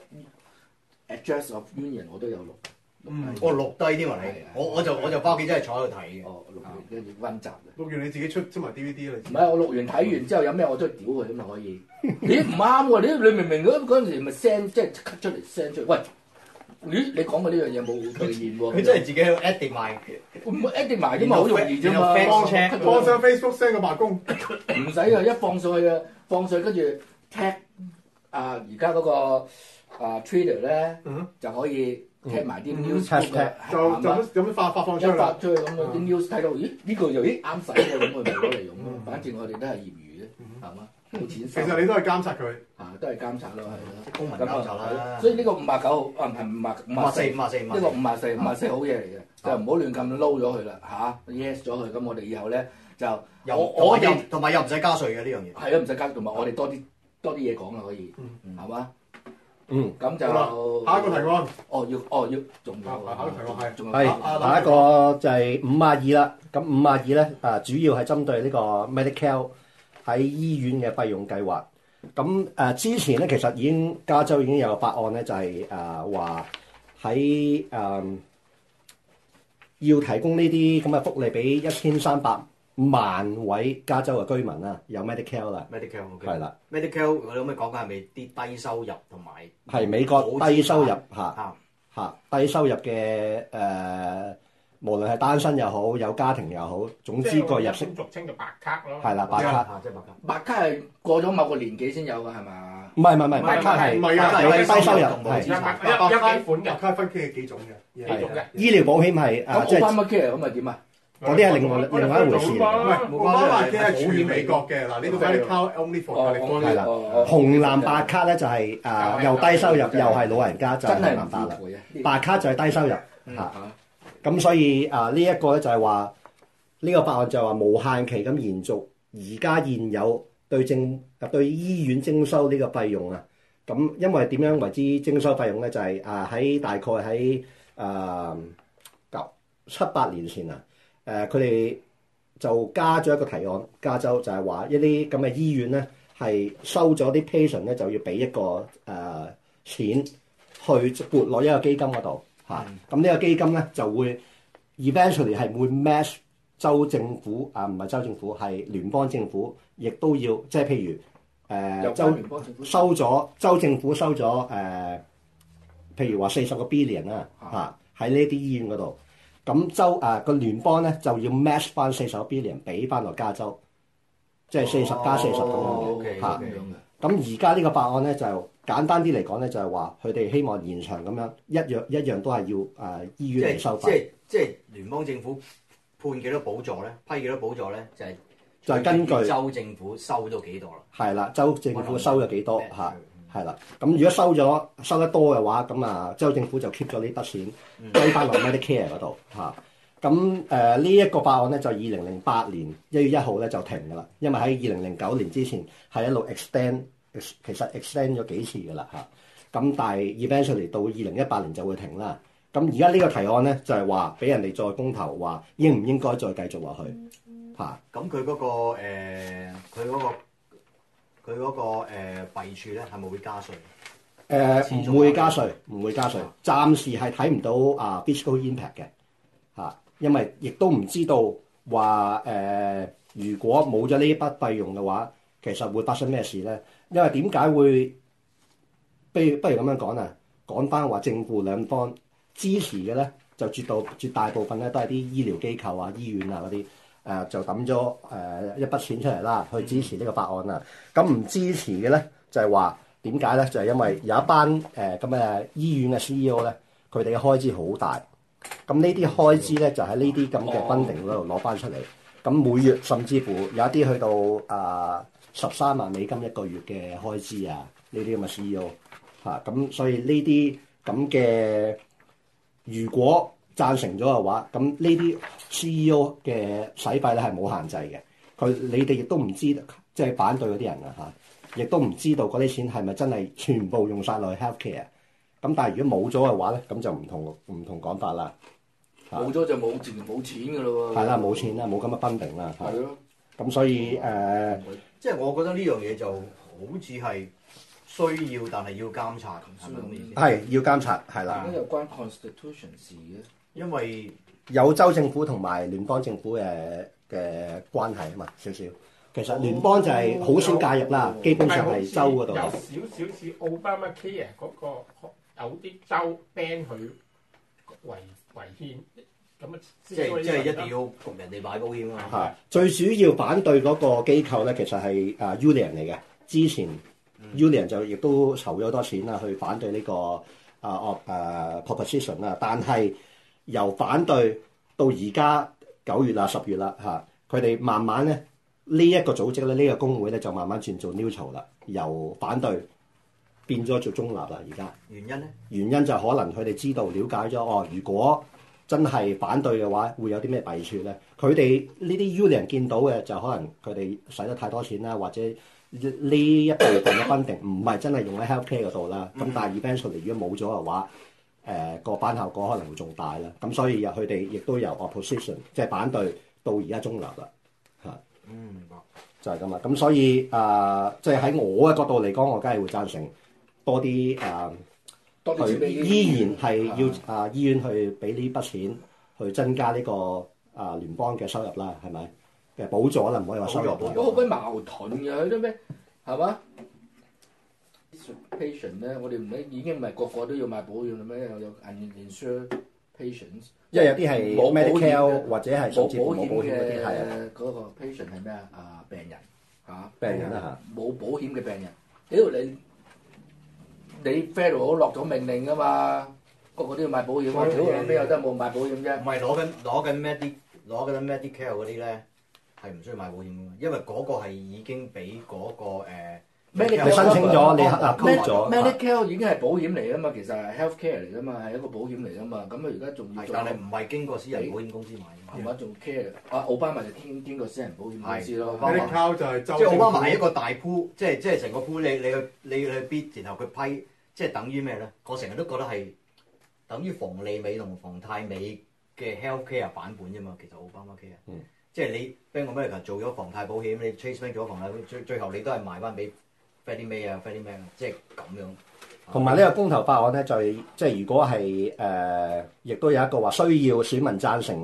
Address of Union 我都有錄。 嗯， 我錄低添啊你，我我就我就翻屋企真係坐喺度睇嘅。 哦，錄完跟住温習嘅。 錄完你自己出出埋 D V D 啦。 唔係，我錄完睇完之後有咩我都屌佢咁就可以。咦唔啱喎！你你明明嗰嗰陣時咪 send 即係 cut 出嚟 send 出嚟。喂，咦你講嘅呢樣嘢冇兌現喎。 佢真係自己喺度 edit 埋， 唔 edit 埋啫嘛，好容易啫嘛。 然後 fact check 放上 Facebook send 個白宮。 唔使啊，一放上去啊，放上去跟住 tag 啊而家嗰個啊 Twitter 咧就可以。踢埋啲 news 就就咁咁發發放出去發啦。 出去咁啊啲 news 睇到，咦呢個又咦啱使喎，咁佢咪攞嚟用咯。反正我哋都係業餘嘅，係嘛？冇錢其收。 實你都係監察佢。 啊，都係監察咯，係咯。 公民監察啦。 所以呢個五廿九號啊，唔係五廿五廿四， 五廿四， 呢個五廿四，五廿四好嘢嚟嘅，就唔好亂咁撈咗佢啦嚇，yes 咗佢，咁我哋以後咧就又我我哋同埋又唔使加稅嘅呢樣嘢。 係啊，唔使加，同埋我哋多啲多啲嘢講啊，可以，係嘛？ 嗯， 咁就下一個提案。 哦，要哦要，仲有下一個提案係仲有係下一個就係五廿二啦。咁五廿二咧啊，主要係針對呢個 Medicare 喺醫院嘅費用計劃。咁誒、呃、之前咧其實已經加州已經有個法案咧，就係誒話喺誒要提供呢啲咁嘅福利俾一千三百萬位加州嘅居民啦，有 Medicare 啦 Medicare 係啦 Medicare 我哋可唔可以講緊係咪啲低收入同埋係美國低收入嚇嚇嚇低收入嘅誒、呃，無論係單身又好，有家庭又好，總之個入息俗稱就白卡咯。 係啦，白卡嚇即係白卡。 白卡係過咗某個年紀先有㗎係嘛？ 唔係唔係唔係，白卡係唔係啊係低收入係同冇資產。 白白卡有幾款嘅白卡分幾幾種嘅？ 幾種嘅。 醫療保險係啊， 咁即係 Obamacare 咁咪點啊？ 嗰啲係另外另外一回事嚟唔係， 嘅。 奧巴馬嘅係全美國嘅嗱，呢個 Medicare only for 哦 California 係啦哦紅藍白卡咧就係誒又低收入又係老人家就係真係唔紅藍白啦， 富嘅。 白卡就係低收入嚇。 嚇咁所以啊呢一個咧就係話呢個法案就係話無限期咁延續而家現有對政對醫院徵收呢個費用啊。咁因為點樣為之徵收費用咧？就係啊喺大概喺誒九七八年前啊，誒佢哋就加咗一個提案，加州就係話一啲咁嘅醫院咧係收咗啲 patient 咧就要俾一個誒、呃、錢去撥落一個基金嗰度嚇。咁呢、嗯、個基金咧就會 eventually 係會 match 州政府啊，唔係州政府係聯邦政府，亦都要即係譬如誒、呃、 有州關聯邦政府收咗州政府收咗誒、呃，譬如話四十個 billion 啦嚇喺呢啲醫院嗰度，咁州誒個聯邦咧就要 match 翻四十個 billion 俾翻落加州，即係四十加四十咁哦樣嘅 OK， 嚇。 OK 咁而家呢個法案咧就簡單啲嚟講咧，就係話佢哋希望延長咁樣一樣一樣都係要誒、呃、醫即係院嚟收費， 即係即係聯邦政府判幾多補助咧？批幾多補助咧？就係、 就係根據州政府收咗幾多啦。 係啦，州政府收咗幾多嗯嚇？係啦，咁如果收咗收得多嘅話，咁啊州政府就 keep 咗呢筆錢歸翻落 Medicare 嗰度嚇。咁誒呢一個法案咧就二零零八年一月一號咧就停㗎啦，因為喺二零零九年之前係一路 extend， 其實 extend 咗幾次㗎啦嚇。咁但係 eventually 到二零一八年就會停啦。咁而家呢個提案咧就係話俾人哋再公投，話應唔應該再繼續落去嚇？ 咁佢嗰個誒，佢嗰個佢嗰個誒弊處咧，係咪會加稅？ 誒唔會加稅，唔會加稅，暫時係睇唔到啊 fiscal impact 嘅嚇，因為亦都唔知道話誒、呃，如果冇咗呢一筆費用嘅話，其實會發生咩事咧？因為點解會？不如不如咁樣講啊，講翻話政府兩方支持嘅咧，就絕到絕大部分咧都係啲醫療機構啊、醫院啊嗰啲誒，就抌咗誒一筆錢出嚟啦，去支持呢個法案啊。咁唔支持嘅咧，就係話點解咧？就係、是、因為有一班誒咁嘅醫院嘅 C E O 咧，佢哋嘅開支好大。咁呢啲開支咧就喺呢啲咁嘅 funding 嗰度攞翻出嚟。咁每月甚至乎有一啲去到啊十三萬美金一個月嘅開支啊，呢啲咁嘅 C E O。嚇咁，所以呢啲咁嘅，如果贊成咗嘅話，咁呢啲 C E O 嘅使費咧係冇限制嘅。佢你哋亦都唔知，即係反對嗰啲人啊嚇，亦都唔知道嗰啲錢係咪真係全部用晒落去 healthcare。咁但係如果冇咗嘅話咧，咁就唔同唔同講法啦。 冇咗就冇自然冇錢㗎咯喎。 係啦，冇錢啦，冇咁嘅分定啦。 係咯。 咁所以誒，呃、 即係我覺得呢樣嘢就好似係需要，但係要監察，係咪咁嘅意思？ 係要監察，係啦。 咁又關 constitution 事嘅。 因為有州政府同埋聯邦政府嘅嘅關係啊嘛，少少。其實聯邦就係好少介入啦，基本上係州嗰度。 有少少似奧巴馬 care 嗰個有啲州 ban 佢違違憲，咁啊即係即係一定要焗人哋買保險啊！ 係最主要反對嗰個機構咧，其實係啊 Union 嚟嘅。之前 Union 就亦都籌咗好多錢啦，去反對呢、這個啊哦誒 proposition 啦。但係由反對到而家九月啦、十月啦嚇，佢、啊、哋慢慢咧呢一、這個組織咧，呢、這個工會咧就慢慢轉做 neutral 啦，由反對變咗做中立啦。而家原因咧？ 原因就可能佢哋知道了解咗哦，如果真係反對嘅話，會有啲咩弊處咧？佢哋呢啲 Union 見到嘅就可能佢哋使得太多錢啦，或者呢一部分嘅 funding 唔係真係用喺 healthcare 嗰度啦。咁、嗯、但係 eventually 如果冇咗嘅話，誒、呃、個反效果可能會仲大啦。咁所以佢哋亦都由 opposition 即係反對到而家中立啦。嚇， 嗯，明白， 就係咁啦。咁所以啊，即係喺我嘅角度嚟講，我梗係會贊成多啲誒。呃佢依然係要啊醫院去俾呢筆錢去增加呢個啊聯邦嘅收入啦，係咪嘅補助啦？唔可以話收入。 都好鬼矛盾嘅，佢都咩係嘛 ？patient 咧，我哋唔係已經唔係個個都要買保險啦咩？有有 uninsured patients， 因為有啲係冇 Medicare 或者係甚至冇冇保險嗰啲係啊。 嗰個 patient 係咩啊？啊病人嚇， 病人啊嚇，冇保險嘅病人，屌你！你 Federal 落咗命令㗎嘛，個個都要買保險啊！屌你邊有得冇買保險啫？ 唔係攞緊攞緊 Medi 攞緊 Medicare 嗰啲咧，係唔需要買保險㗎嘛，因為嗰個係已經俾嗰、嗰個誒。 你申請咗，你啊 cover 咗。 Medicare 已經係保險嚟㗎嘛，其實係 healthcare 嚟㗎嘛，係一個保險嚟㗎嘛。咁啊，而家仲要但係唔係經過私人保險公司買㗎嘛？ 係咪仲 care？啊，奧巴馬就經經過私人保險公司咯。 Medicare 就係州即係奧巴馬係一個大鋪，即係即係成個鋪，你你去你去 bid，然後佢批，即係等於咩咧？我成日都覺得係等於房利美同房太美嘅 healthcare 版本啫嘛。其實奧巴馬 care， 嗯、 即係你 Bank of America 做咗房太保險，你 Chase Bank 做咗房太保險，最最後你都係賣翻俾 Fannie Mae 啊 Fannie Mae 啊，即係咁樣。 同埋呢個公投法案咧，就係即係如果係誒，亦、呃、都有一個話需要選民贊成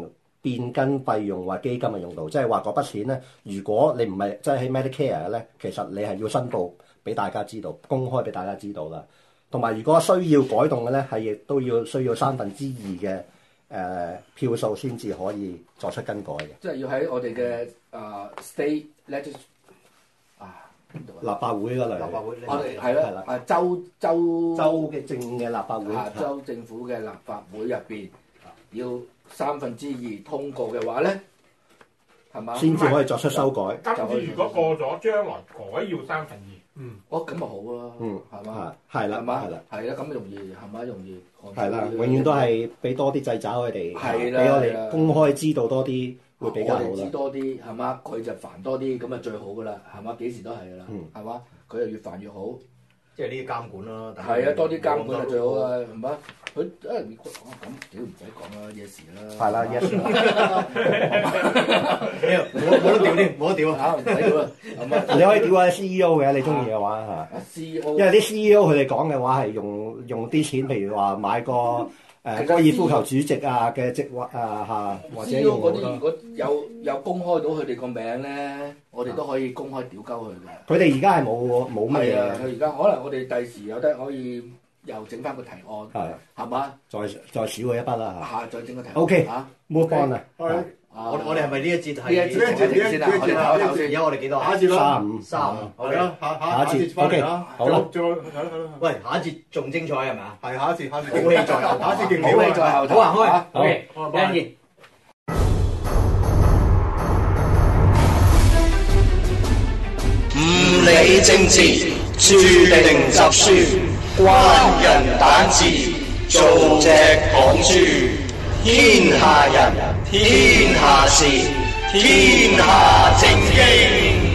變更費用或基金嘅用途，即係話嗰筆錢咧，如果你唔係即係喺 Medicare 咧，其實你係要申報俾大家知道，公開俾大家知道啦。同埋如果需要改動嘅咧，係亦都要需要三分之二嘅誒票數先至可以作出更改嘅。 即係要喺我哋嘅誒 state legis 啊邊度啊？ 立法會嗰類， 立法會我哋係係啦啦，啊州州州嘅政嘅立法會， 啊州政府嘅立法會入邊要三分之二通過嘅話咧，係嘛？ 先至可以作出修改。 今次如果過咗，將來改要三分二。 嗯， 哦咁咪好啊， 嗯， 係嘛？ 啊，係啦， 係嘛？ 係啦， 係啦，咁容易係嘛？容易係啦，永遠都係俾多啲掣肘佢哋， 係啦俾我係啦哋公開知道多啲會比較好我哋知啦。 多啲係嘛？佢就煩多啲，咁啊最好噶啦，係嘛？幾時都係噶啦嗯， 係嘛？佢就越煩越好。 即係呢啲監管咯。 係啊，多啲監管就最好啊，係嘛？佢誒美國講咁屌唔使講啦，yes 啦。 係啦，yes 冇冇得屌添，冇得屌啊！ 嚇唔使屌啦，係嘛？ 你可以屌下 C E O 嘅，你中意嘅話嚇。 C E O 因為啲 C E O 佢哋講嘅話係用用啲錢，譬如話買個誒高爾夫球主席啊嘅職位啊嚇，或者 C E O 用好多。 嗰啲如果有有公開到佢哋個名咧，我哋都可以公開屌鳩佢嘅。 佢哋而家係冇冇乜係啊， 嘢， 佢而家可能我哋第時有得可以又整翻個提案， 係係嘛？ 再再少佢一筆啦下再整個提案。 OK 嚇。 move on 啊， 係啊我我哋係咪呢一節係呢一節呢一節停先啦， 呢一節我哋唞一唞先而。家我哋幾多啊？ 下一節啦， 三五三五。 係啦，下下下一節節翻嚟啦， 好啦再再係咯係咯， 喂，下一節仲精彩係咪啊？ 係下一節下一節， 好戲在後頭下一節勁好戲在後頭。 好行開啊 ，OK， 好一二。 唔理政治，注定執輸。關人膽字，做隻港豬。天下人，天下事，天下正經。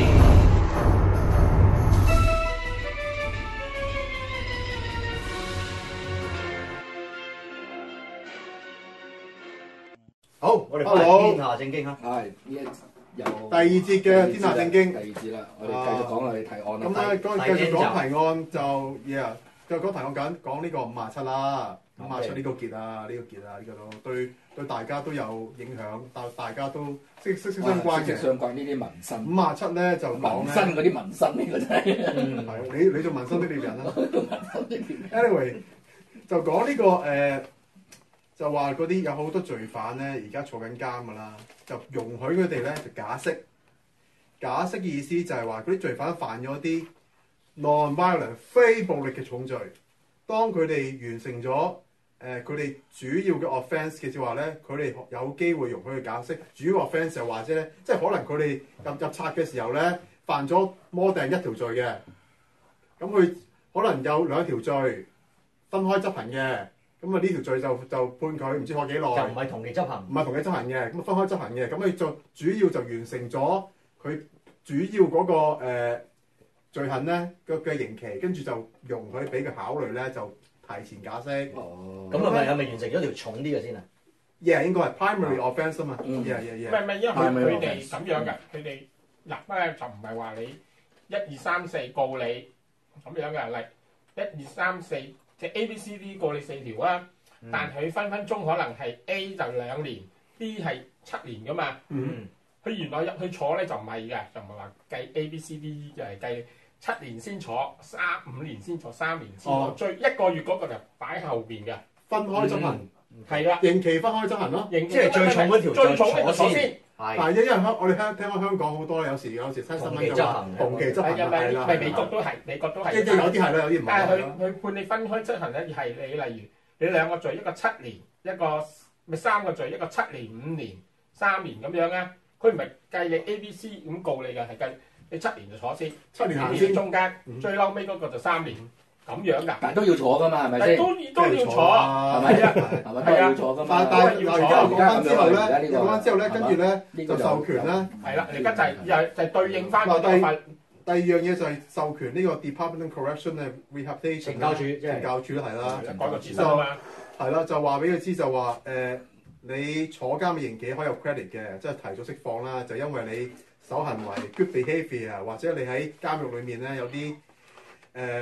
好，我哋翻 Hello 嚟天下正經啊！ 係呢一又第二節嘅天下正經第二節啦，我哋繼續講我哋提案啦。 咁咧， 第講繼續第講提案就，yeah，繼續講提案緊，講呢個五廿七啦，五廿七呢個結啊，呢個結啊，呢個都對對大家都有影響，但大家都息息息相關嘅。 息息相關呢啲民生， 五廿七咧就講咧， 民生嗰啲民生呢個真係。 嗯， 係你你做民生的獵人啦。Anyway，就講呢個誒，就話嗰啲有好多罪犯咧，而家坐緊監㗎啦，就容許佢哋咧就假釋。假釋嘅意思就係話嗰啲罪犯犯咗啲 non-violent 非暴力嘅重罪，當佢哋完成咗誒佢哋主要嘅 offence 嘅之話咧，佢哋有機會容許佢假釋。主要 offence 就或者咧，即係可能佢哋入入冊嘅時候咧犯咗 more than 一條罪嘅，咁佢可能有兩條罪分開執行嘅，咁啊呢條罪就就判佢唔知坐幾耐， 就唔係同期執行唔。係同佢執行嘅，咁啊分開執行嘅，咁佢就主要就完成咗佢主要嗰、個、呃、罪行咧嘅嘅刑期，跟住就容許俾佢考慮咧，就提前假釋。 哦， 咁係咪係咪完成咗條重啲嘅先啊？ Yeah， 應該係 primary offence 啊嘛。 嗯 Yeah 唔 yeah 係 yeah。 唔係，因為係咪佢哋咁樣嘅，佢哋入咧就唔係話你一二三四告你咁樣嘅，例一二三四即係 A B C D 告你四條啊，但佢分分鐘可能係 A 就兩年，B 係七年噶嘛。 嗯。 佢原來入去坐咧就唔係嘅，就唔係話計 A B C D E 就係計七年先坐，三五年先坐，三年先坐， 哦最一個月嗰個就擺後邊嘅， 分開執行， 係啦， 刑期分開執行咯。 刑即係最重嗰條最重嗰條就坐先坐先。 但係係因為香我哋聽聽講香港好多有時有時新新聞就話同期執行係啊，咪係啦， 咪美國都係，美國都係。 即即有啲係啦，有啲唔但係佢係啦。 佢判你分開執行咧，係你例如你兩個罪，一個七年，一個咪三個罪，一個七年、五年、三年咁樣啊。佢唔係計你 A、B、C 咁告你嘅，係計你七年就坐先， 七年行五先， 中間， 嗯最嬲尾嗰個就三年咁樣㗎。 但係都要坐噶嘛，係咪先？ 但係都都要坐， 係咪啊？ 係咪都係要坐噶嘛？ 但但嗱，而家我講翻之後而家呢咧， 個講翻之後咧，跟住咧呢個就授權啦。 係啦，而家就係又係就係對應翻嗰個法第二樣嘢就係授權呢個 Department of Correction 嘅 Rehabilitation 懲教署即係懲教署啦，係啦， 改個字身啊嘛。 係啦，就話俾佢知就話誒，你坐監嘅刑期可以有 credit 嘅，即係提早釋放啦，就因為你守行為 good behaviour，或者你喺監獄裡面咧有啲誒誒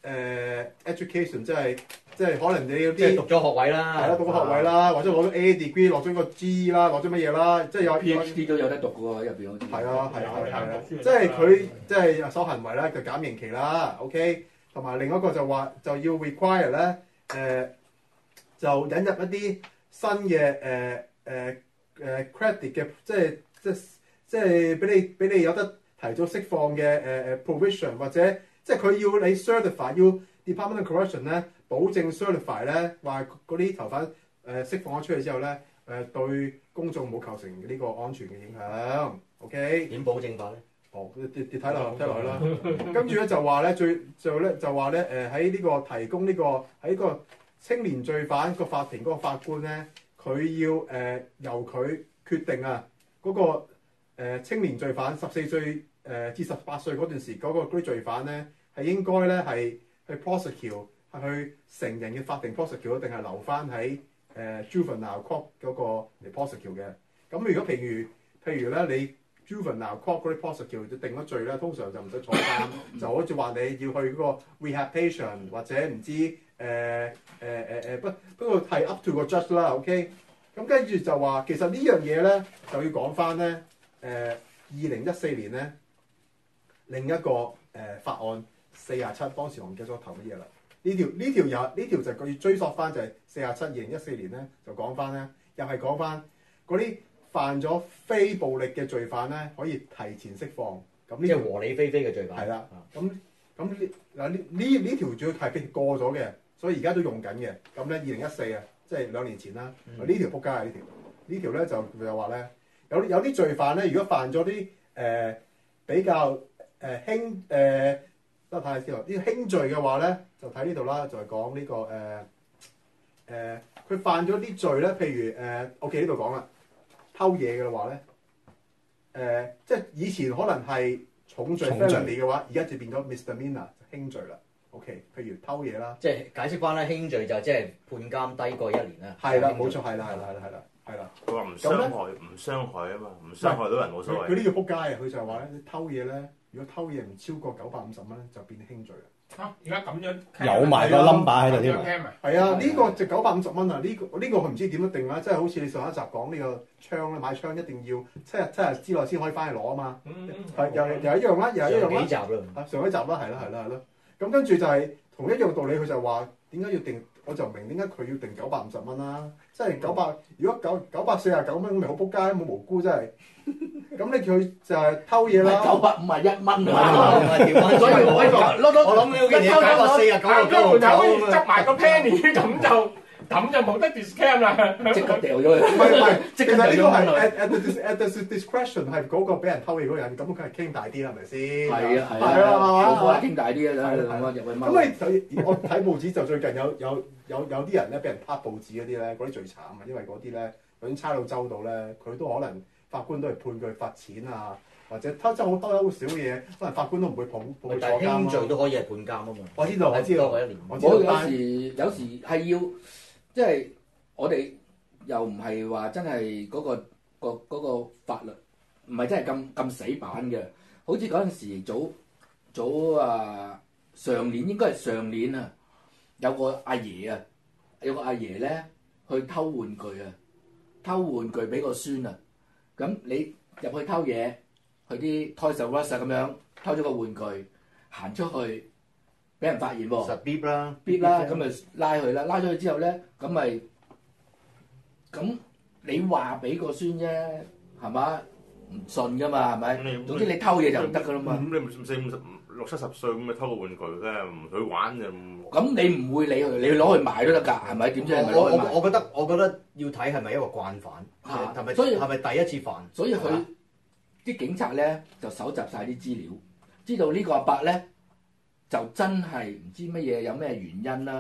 誒 education，即係即係可能你有啲即係讀咗學位啦， 係啦，讀咗學位啦，或者攞咗 A degree，攞咗個 G 啦，攞咗乜嘢啦，即係有 PhD 都有得讀嘅喎，入邊好似。 係啊係啊係啊讀書， 即係佢即係守行為咧就減刑期啦 ，OK， 同埋另一個就話就要 require 咧誒，就引入一啲新嘅誒誒誒 credit 嘅，即係即係即係俾你俾你有得提早釋放嘅誒誒 provision， 或者即係佢要你 certify 要 Department of Correction 咧保證 certify 咧話嗰啲囚犯誒釋放咗出去之後咧誒對公眾冇構成呢個安全嘅影響 ，OK？ 點保證法咧？ 哦，你你你睇落睇落去啦，跟住咧就話咧最就咧就話咧誒喺呢個提供呢、這個喺個青年罪犯個法庭嗰個法官咧，佢要誒、呃、由佢決定啊嗰、那個、呃、青年罪犯十四歲誒至十八歲嗰段時嗰、那個嗰啲罪犯咧係應該咧係去 prosecute 係去成人嘅法庭 prosecute 定係留翻喺誒 juvenile court 嗰個嚟 prosecute 嘅？咁如果譬如譬如咧你 juvenile court 嗰啲 prosecute 定咗罪咧，通常就唔使坐監，就好似話你要去嗰個 rehabilitation 或者唔知誒誒誒誒不不過係 up to 個 judge 啦 ，OK？ 咁跟住就話其實呢樣嘢咧就要講翻咧誒二零一四年咧另一個誒、呃、法案四廿七，當時我唔記得咗投乜嘢啦。呢條呢條又呢條就佢要追溯翻就係四廿七二零一四年咧就講翻咧，又係講翻嗰啲犯咗非暴力嘅罪犯咧，可以提前釋放。咁呢即係和理非非嘅罪犯。 係啦。咁咁呢嗱呢呢呢條仲要係過咗嘅，所以而家都用緊嘅。咁咧二零一四啊，即係兩年前啦。呢、嗯、條仆街啊呢條，呢條咧就就話咧有有啲罪犯咧，如果犯咗啲誒比較誒、呃、輕誒，得睇下先喎。啲輕罪嘅話咧，就睇呢度啦，就係講呢個誒誒，佢、呃呃、犯咗啲罪咧，譬如誒，我記呢度講啦。偷嘢嘅話咧，誒、呃，即係以前可能係重罪 felony 嘅話，而家就變咗 misdemeanor 輕罪啦。OK，譬如偷嘢啦， 即係解釋翻咧，輕罪就即係判監低過一年啦。 係啦，冇錯，係啦，係啦，係啦，係啦，係啦。 佢話唔傷害，唔傷害啊嘛，唔傷害到人冇所謂。 佢呢個仆街啊！佢就係話咧，你偷嘢咧，如果偷嘢唔超過九百五十蚊咧，就變輕罪啦。 嚇！而家咁樣有埋個 number 喺度添。 係啊，呢個就九百五十蚊啊！呢個呢個佢唔知點樣定啦，即係好似你上一集講呢個槍咧，買槍一定要七日七日之內先可以翻去攞啊嘛。係又又一樣啦，又一樣啦。 上幾集啦？ 上一集啦，係啦，係啦，係啦。咁跟住就係同一樣道理，佢就話點解要定？我就唔明點解佢要定九百五十蚊啦。即係九百，如果九九百四十九蚊咁咪好仆街，冇無辜真係。咁你佢就係偷嘢啦， 九百五十一蚊啊！所以我我諗呢件嘢九百四十九啊，九就可以執埋個 penny 咁就咁就冇得 discount 啦， 即刻掉咗佢。 唔係唔係， 即其實呢個係 at at at the discretion 係嗰個俾人偷嘢嗰個人，咁佢係傾大啲啦，係咪先？ 係啊係係啊， 我傾大啲啊，咁入去踎。 咁你睇我睇報紙就最近有有有有啲人咧俾人拍報紙嗰啲咧，嗰啲最慘啊，因為嗰啲咧，就算差到州到咧，佢都可能。法官都係判佢罰錢啊，或者偷真係好偷好少嘢，可能法官都唔會判判佢坐監咯。 輕罪都可以係判監啊嘛。 我知道，我知道， 我一年。 我有時有時係要，即係我哋又唔係話真係嗰個個嗰個法律唔係真係咁咁死板嘅。好似嗰陣時早早啊上年應該係上年啊，有個阿爺啊，有個阿爺咧去偷玩具啊，偷玩具俾個孫啊。咁你入去偷嘢，去啲 Toys R Us 咁樣偷咗個玩具，行出去俾人發現喎， 實 beep 啦 beep 啦，咁咪拉佢啦，拉咗佢之後咧，咁咪咁你話俾個孫啫，係嘛？唔信噶嘛，係咪？總之你偷嘢就唔得噶啦嘛。 咁你唔四五十六七十歲咁咪偷個玩具咧，唔去玩就咁你唔會理佢，你攞去賣都得㗎，係咪？點知係咪攞去賣？ 我我覺得我覺得要睇係咪一個慣犯，係咪？ 所以係咪第一次犯？ 所以佢啲警察咧就搜集晒啲資料，知道呢個阿伯咧就真係唔知乜嘢有咩原因啦，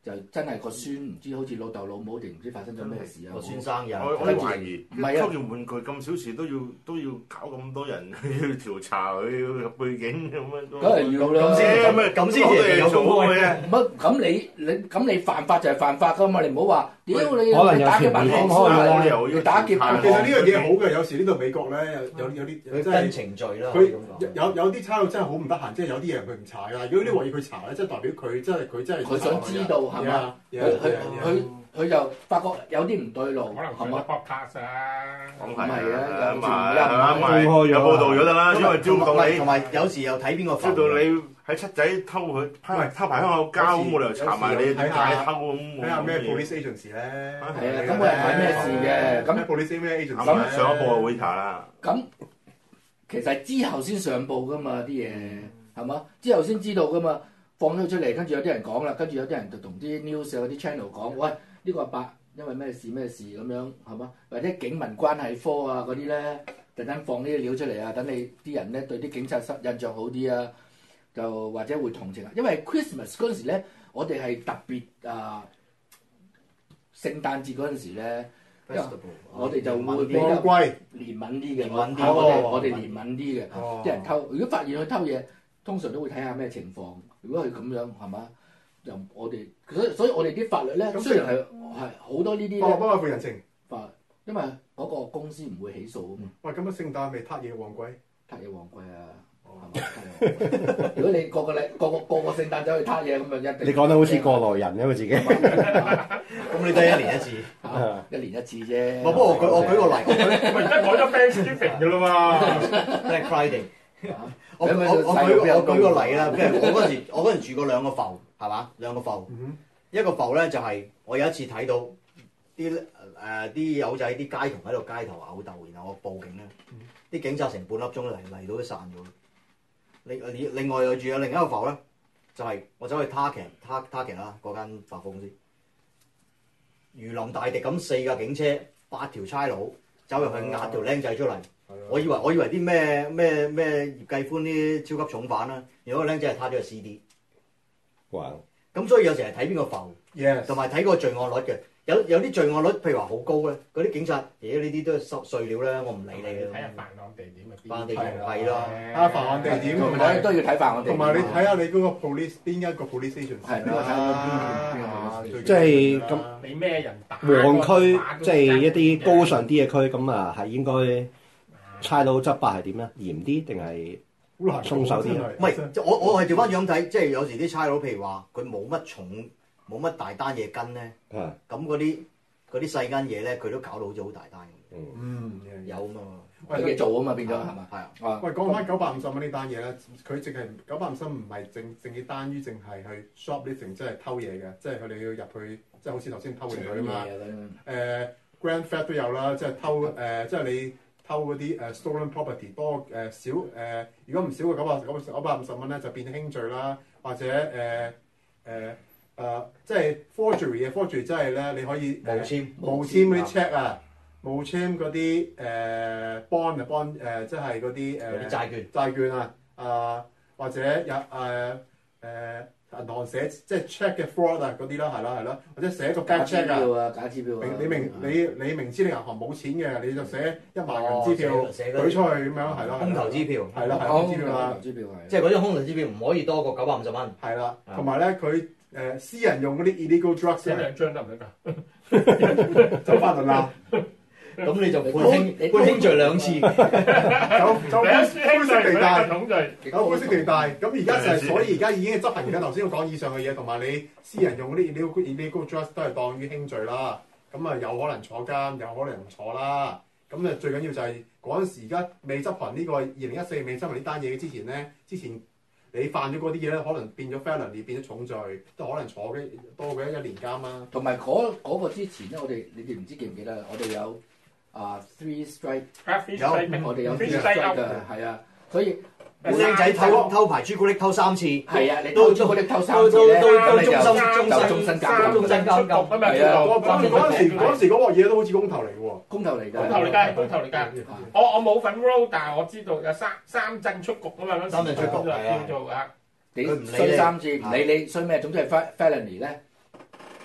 就真係個孫唔知好似老豆老母定唔知發生咗咩事啊！ 個孫生日， 我我跟住懷疑， 唔係啊偷件玩具咁小事都要都要搞咁多人要調查佢嘅背景咁樣， 梗係要啦咁先咁啊咁先好多嘢有做開嘅。 乜咁你你咁你犯法就係犯法噶嘛？你唔好話屌你可能有打幾百條公公開㗎啦要要打劫百其實呢樣嘢好嘅，有時呢度美國咧有有有啲佢跟真係程序啦。 佢有有啲差佬真係好唔得閒，即係有啲嘢佢唔查㗎。如果呢話要佢查咧，即係代表佢真係佢真係佢想知道係嘛？佢佢佢佢就發覺有啲唔對路可能佢係嘛？ podcast 啊， 咁係啊有係啊，係嘛， 公開咗有報道咗得啦，因為招到你同埋有時又睇邊個招到你喺七仔偷佢偷偷排香口膠，咁冇理由查埋你點解偷咁。 睇下咩 police agency 咧， 係啊，咁冇人睇咩事嘅咁咩 police 咩 agency 咁咧上一步就會查啦。 咁其實之後先上報噶嘛啲嘢係嘛？之後先知道噶嘛，放咗出嚟，跟住有啲人講啦，跟住有啲人就同啲 news 嗰啲 channel 講，喂呢個阿伯因為咩事咩事咁樣係嘛？或者警民關係科啊嗰啲咧，特登放呢啲料出嚟啊，等你啲人咧對啲警察印象好啲啊，就或者會同情啊。因為 Christmas 嗰陣時咧，我哋係特別啊，聖誕節嗰陣時咧。我哋就會比較旺季憐憫啲嘅，我憐憫啲我哋哦我哋憐憫啲嘅， 哦啲人偷，如果發現佢偷嘢，通常都會睇下咩情況。如果佢咁樣係嘛，就我哋所以所以我哋啲法律咧， 咁雖然係係好多呢啲咧幫我幫我負人情。 法，因為嗰個公司唔會起訴啊嘛， 喂，咁啊聖誕未撻嘢旺季？ 撻嘢旺季啊，係嘛？如果你個個禮個個個個聖誕走去撻嘢咁啊，一定你講得好似過來人咁啊自己。 咁你都係一年一次。 啊一年一次啫。 不過我舉我舉個例，我舉咪而家改咗 Thanksgiving 㗎啦嘛。 Black Friday。我有咩我我細舉路邊有我舉個例啦，譬如我嗰陣時我嗰陣住過兩個埠，係嘛？兩個埠，一個埠咧就係我有一次睇到啲誒啲友仔啲街童喺度街頭毆鬥，然後我報警咧，啲警察成半粒鐘嚟嚟到都散咗。另另另外又住有另一個埠咧，就係我走去 Target Tar Target 啦，嗰間百貨公司，如臨大敵咁四架警車，八條差佬走入去壓條僆仔出嚟。我以為我以為啲咩咩咩葉繼歡啲超級重犯啦，然後個僆仔係攤咗個 C D。 哇！ 咁所以有時係睇邊個浮， Yes， 同埋睇個罪案率嘅。有有啲罪案率，譬如話好高咧，嗰啲警察，咦呢啲都係濕碎料啦，我唔理你嘅。 睇下犯案地點啊， 犯案地點係咯睇下犯案地點，同睇埋都要睇法我哋。 同埋你睇下你嗰個 police 邊一個 police station 係邊個睇下邊個邊個啊 police station 即係咁你咩人打？ 旺區打即係一啲高尚啲嘅區，咁啊係應該差佬執法係點咧？嚴啲定係？ 好難鬆手啲真係唔係，即係我我係調翻樣睇，即係有時啲差佬，譬如話佢冇乜重，冇乜大單嘢跟咧， 啊咁嗰啲嗰啲細間嘢咧，佢都搞到好似好大單咁。 嗯， 有嘛？ 有嘢做啊嘛，變咗係嘛？ 係啊。 啊， 喂，講翻九百五十蚊呢單嘢咧，佢淨係九百五十唔係淨淨係單於淨係去 shoplifting，即係偷嘢嘅，即係佢哋要入去，即係好似頭先偷完佢啊嘛。誒 grand theft 都有啦，即係偷誒，即係你偷嗰啲誒 stolen property 多誒少誒，如果唔少過九百九九百五十蚊咧，就變輕罪啦，或者誒誒誒，即係 forgery 嘅 forgery，即係咧你可以無簽無簽嗰啲 check 啊。冇簽嗰啲誒 bond 啊 bond 誒，即係嗰啲嗰啲誒債券。 債券啊，啊或者有誒誒銀行寫即係 check 嘅 fraud 啊嗰啲啦，係啦係啦，或者寫個 bad 假支 check 啊， 票啊，假支票啊。 明你明你你明知你銀行冇錢嘅，你就寫一萬哦銀支票寫寫嗰啲舉出去咁樣係啦， 空頭支票。 係啦係哦空支票啦空頭支票係。 即係嗰張空頭支票唔可以多過九百五十蚊。 係啦， 啊同埋咧佢誒私人用嗰啲 illegal drugs 寫咧兩張得唔得㗎？ 走法律啦， 咁你就判輕判輕罪兩次。 走走第一灰色地帶。 統罪。 有灰色地帶，咁而家就係所以而家已經係執行緊頭先我講以上嘅嘢，同埋你私人用嗰啲 illegal illegal drugs 都係當於輕罪啦。咁啊有可能坐監，有可能唔坐啦。咁啊最緊要就係嗰陣時而家未執行呢個二零一四未執行呢單嘢之前咧，之前你犯咗嗰啲嘢咧，可能變咗 felony 變咗重罪，都可能坐嘅多嘅一年監啦。 同埋嗰嗰個之前咧，我哋你哋唔知記唔記得？我哋有啊 three strike， 有我哋有 three Three strike strike 嘅，係啊，所以個僆仔偷偷排朱古力偷三次。 係啊，你都偷朱古力偷三都次咧， 都都咁你就終身就終身監禁終身監禁啊嘛， 係啊嗰嗰嗰陣時嗰陣時嗰鑊嘢都好似公投嚟嘅喎。 公投嚟㗎， 公投嚟㗎，公投嚟㗎。我我冇份 roll，但係我知道有三三陣出局啊嘛，嗰時三陣出局就係啊叫做啊。 你佢唔理你衰三次唔理你衰咩，總之係 felony 咧，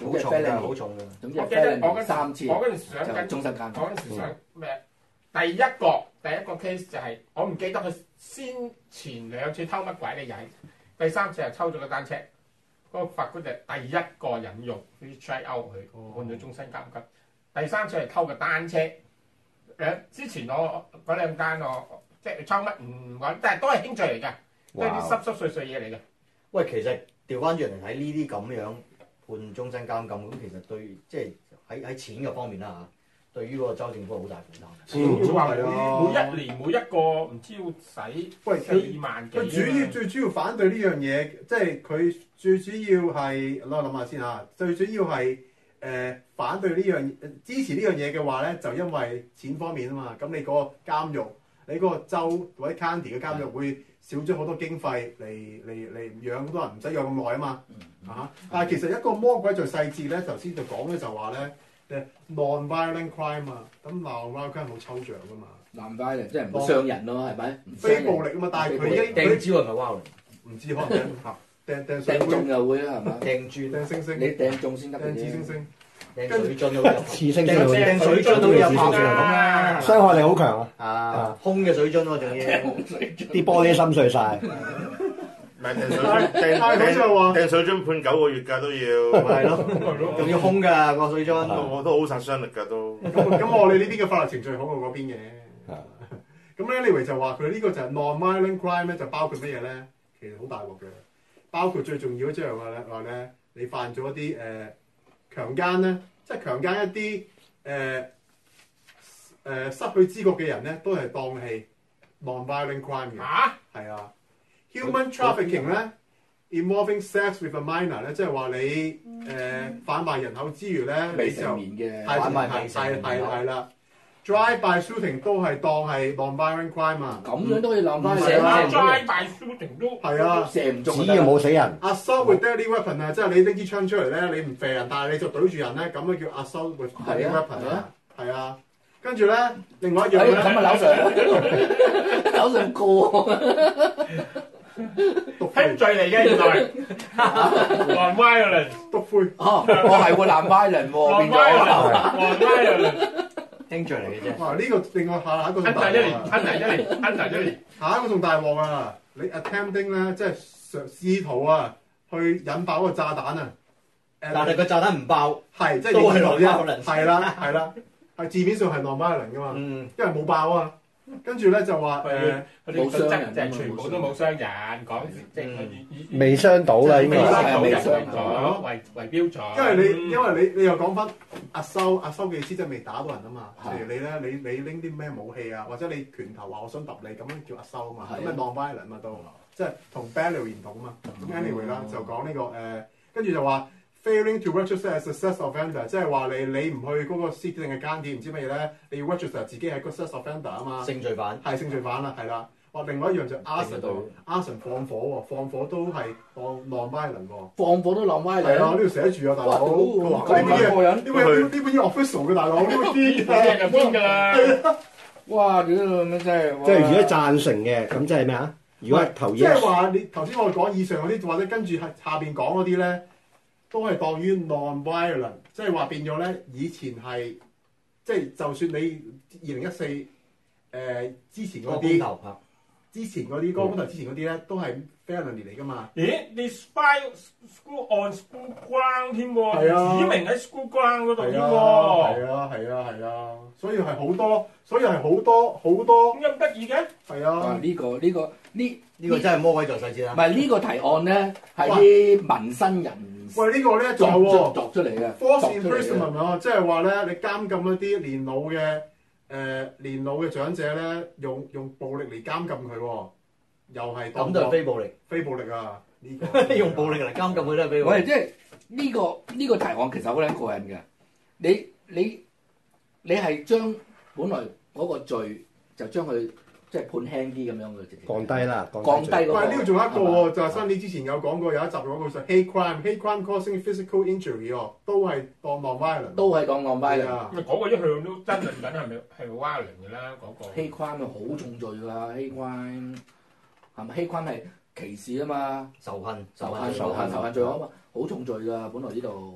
總之係好重㗎， felony 好重㗎。 總之係我記得我 felony 嗰三次我嗰陣時想就緊， 終身監禁。 我嗰陣時想咩？第一個第一個 case 就係我唔記得佢先前兩次偷乜鬼你又係，第三次係抽咗個單車，嗰個法官就第一個引用啲 try out 佢判咗終身監禁。第三次係偷個單車，誒之前我嗰兩單我即係抽乜唔揾，但係都係輕罪嚟㗎，都係啲濕濕碎碎嘢嚟嘅。 喂，其實調翻轉嚟睇呢啲咁樣判終身監禁，咁其實對即係喺喺錢嘅方面啦嚇，對於嗰個州政府好大負擔。 嗯佢話係啊每一年每一個唔知要使喂四萬幾佢主要最主要反對呢樣嘢，即係佢最主要係，等我諗下先嚇。最主要係誒、呃、反對呢樣支持呢樣嘢嘅話咧，就因為錢方面啊嘛。咁你嗰個監獄，你嗰個州或者 county 嘅監獄會少咗好多經費嚟嚟嚟養好多人，唔使養咁耐啊嘛。啊！但係其實一個魔鬼在細節咧，頭先就講咧就話咧誒 non-violent crime 啊，咁 non-violent crime 好抽象噶嘛， 南派嚟，即係唔好傷人咯，係咪？唔傷非人暴力啊嘛，但係佢已經掟蕉係咪 wow？ 唔知可能掟掟掟水掟中杯、 又會啊，係嘛？ 掟磚、 掟星星、 你掟中先得嘅掟紫星啫。 星， 掟水樽都有， 刺星掟先會掟水樽都有拍嘅咁啦。 傷害力好強啊！ 啊，空嘅水樽喎，仲要。 啲玻璃心碎晒。 唔係掟水樽，掟但係好似係話掟水樽判九個月㗎都要， 係咯，仲要空㗎個水樽。 都我都好殺傷力㗎都。 咁咁我哋呢邊嘅法律程序好過嗰邊嘅。咁咧，anyway 就話佢呢個就係 non-violent crime 咧，就包括乜嘢咧？其實好大鑊嘅，包括最重要嗰即係話咧話咧，你犯咗一啲誒、呃、強姦咧，即係強姦一啲誒誒失去知覺嘅人咧，都係當係 non-violent crime 嘅。 嚇係啊，human trafficking 咧，involving sex with a minor 咧，即係話你誒、呃、販賣人口之餘咧， 未你就成年嘅係販賣係未成年係係係啦。Drive by shooting 都係當係 non-violent crime 啊。 咁樣都可以攬翻係嚟啊啊！ ，drive by shooting 都係啊射唔中只要冇死人， ，assault with deadly weapon 啊，即係你拎支槍出嚟咧，你唔射人，但係你就對住人咧，咁樣叫 assault with deadly 係啊 weapon 係啊。 係啊，跟住咧，另外一樣哎咧， 咁啊，樓上樓上過輕罪嚟嘅原來，non-violent， 篤灰。 哦，我係喎，南派人喎，變咗。 non-violent，non-violent， 輕罪嚟嘅啫。 哇！呢個另外下一個仲大吞第一年， 鑊啊， 吞第一年，吞第一年， 下一個仲大鑊啊！你 attempting 咧，即係嘗試圖啊，去引爆嗰個炸彈啊。 但係個炸彈唔爆， 係即係都係認為 non-violent 係啦係啦，係字面上係 non-violent 噶嘛， 嗯， 因為冇爆啊。跟住咧就話誒。 佢哋準則就係全部都冇傷人，講即係佢以以未傷到啦，應該未傷係到人未傷咗為為標準。 因為你因為你你又講翻阿收阿收嘅意思，即係未打到人啊嘛。 係譬如你咧，你你拎啲咩武器啊，或者你拳頭話我想揼你，咁樣叫阿收啊嘛。 係啊咁咪 non-violent 嘛都，即係同 battery 唔同啊嘛。咁 anyway 啦，就講呢個誒，跟住就話 failing to register as a sex offender，即係話你你唔去嗰個私定嘅間店，唔知乜嘢咧，你要 register 自己係個 sex offender 啊嘛。 性罪犯。 係性罪犯啦，係啦。哇，另外一樣就 arson 到 arson 放火喎，放火都係當 non-violent 喎。 放火都冧歪係啊，呢嚟。 度寫住啊，大哇！ 佬。 屌， 佢話咁呢啲過癮。 呢本呢本嘢 official 嘅大佬，呢本呢啲啲嘢就邊㗎啦。 哇！屌咁真係。 即係如果贊成嘅，咁即係咩啊？如果係投即係 yes， 話你頭先我哋講以上嗰啲，或者跟住下下邊講嗰啲咧，都係當於 non-violent，即係話變咗咧，以前係即係就算你二零一四誒之前嗰啲， 頭拍。 之前嗰啲嗰個公投之前嗰啲咧，都係 felony 嚟㗎嘛。 咦？你 spy school on school ground 添喎， 係啊指明喺 school ground 嗰度添係啊， 喎， 係啊，係啊，係啊，所以係好多，所以係好多好多， 點解咁得意嘅？ 係啊！ 啊。 呢個呢個呢呢個真係魔鬼在細節啦。 唔係呢個提案咧，係啲民生人喂，呢個咧作仲有喎。 作出嚟嘅。 Force 作出嚟嘅 imprisonment 啊，即係話咧，你監禁一啲年老嘅誒、呃、年老嘅長者咧，用用暴力嚟監禁佢喎，又係當咁就係非暴力。 非暴力啊！呢、個用暴力嚟監禁佢都係非暴力。 喂，即係呢個呢個提案其實好撚過癮嘅。你你你係將本來嗰個罪就將佢即係判輕啲咁樣嘅直接降低啦， 降低罪嗰個。 喂，呢度仲有一個係嘛喎，就係新年之前有講過，有一集講過就係 hate crime，hate crime causing physical injury 喎，都係當 non-violent。 都係當浪歪嘅。 係啊， 咪嗰個一向都爭論緊係咪係咪蛙輪嘅啦嗰個。 欺關係好重罪㗎，欺關係咪欺關係歧視啊嘛？ 仇恨， 仇恨恨， 仇恨仇恨罪惡啊嘛，好重罪㗎。本來呢度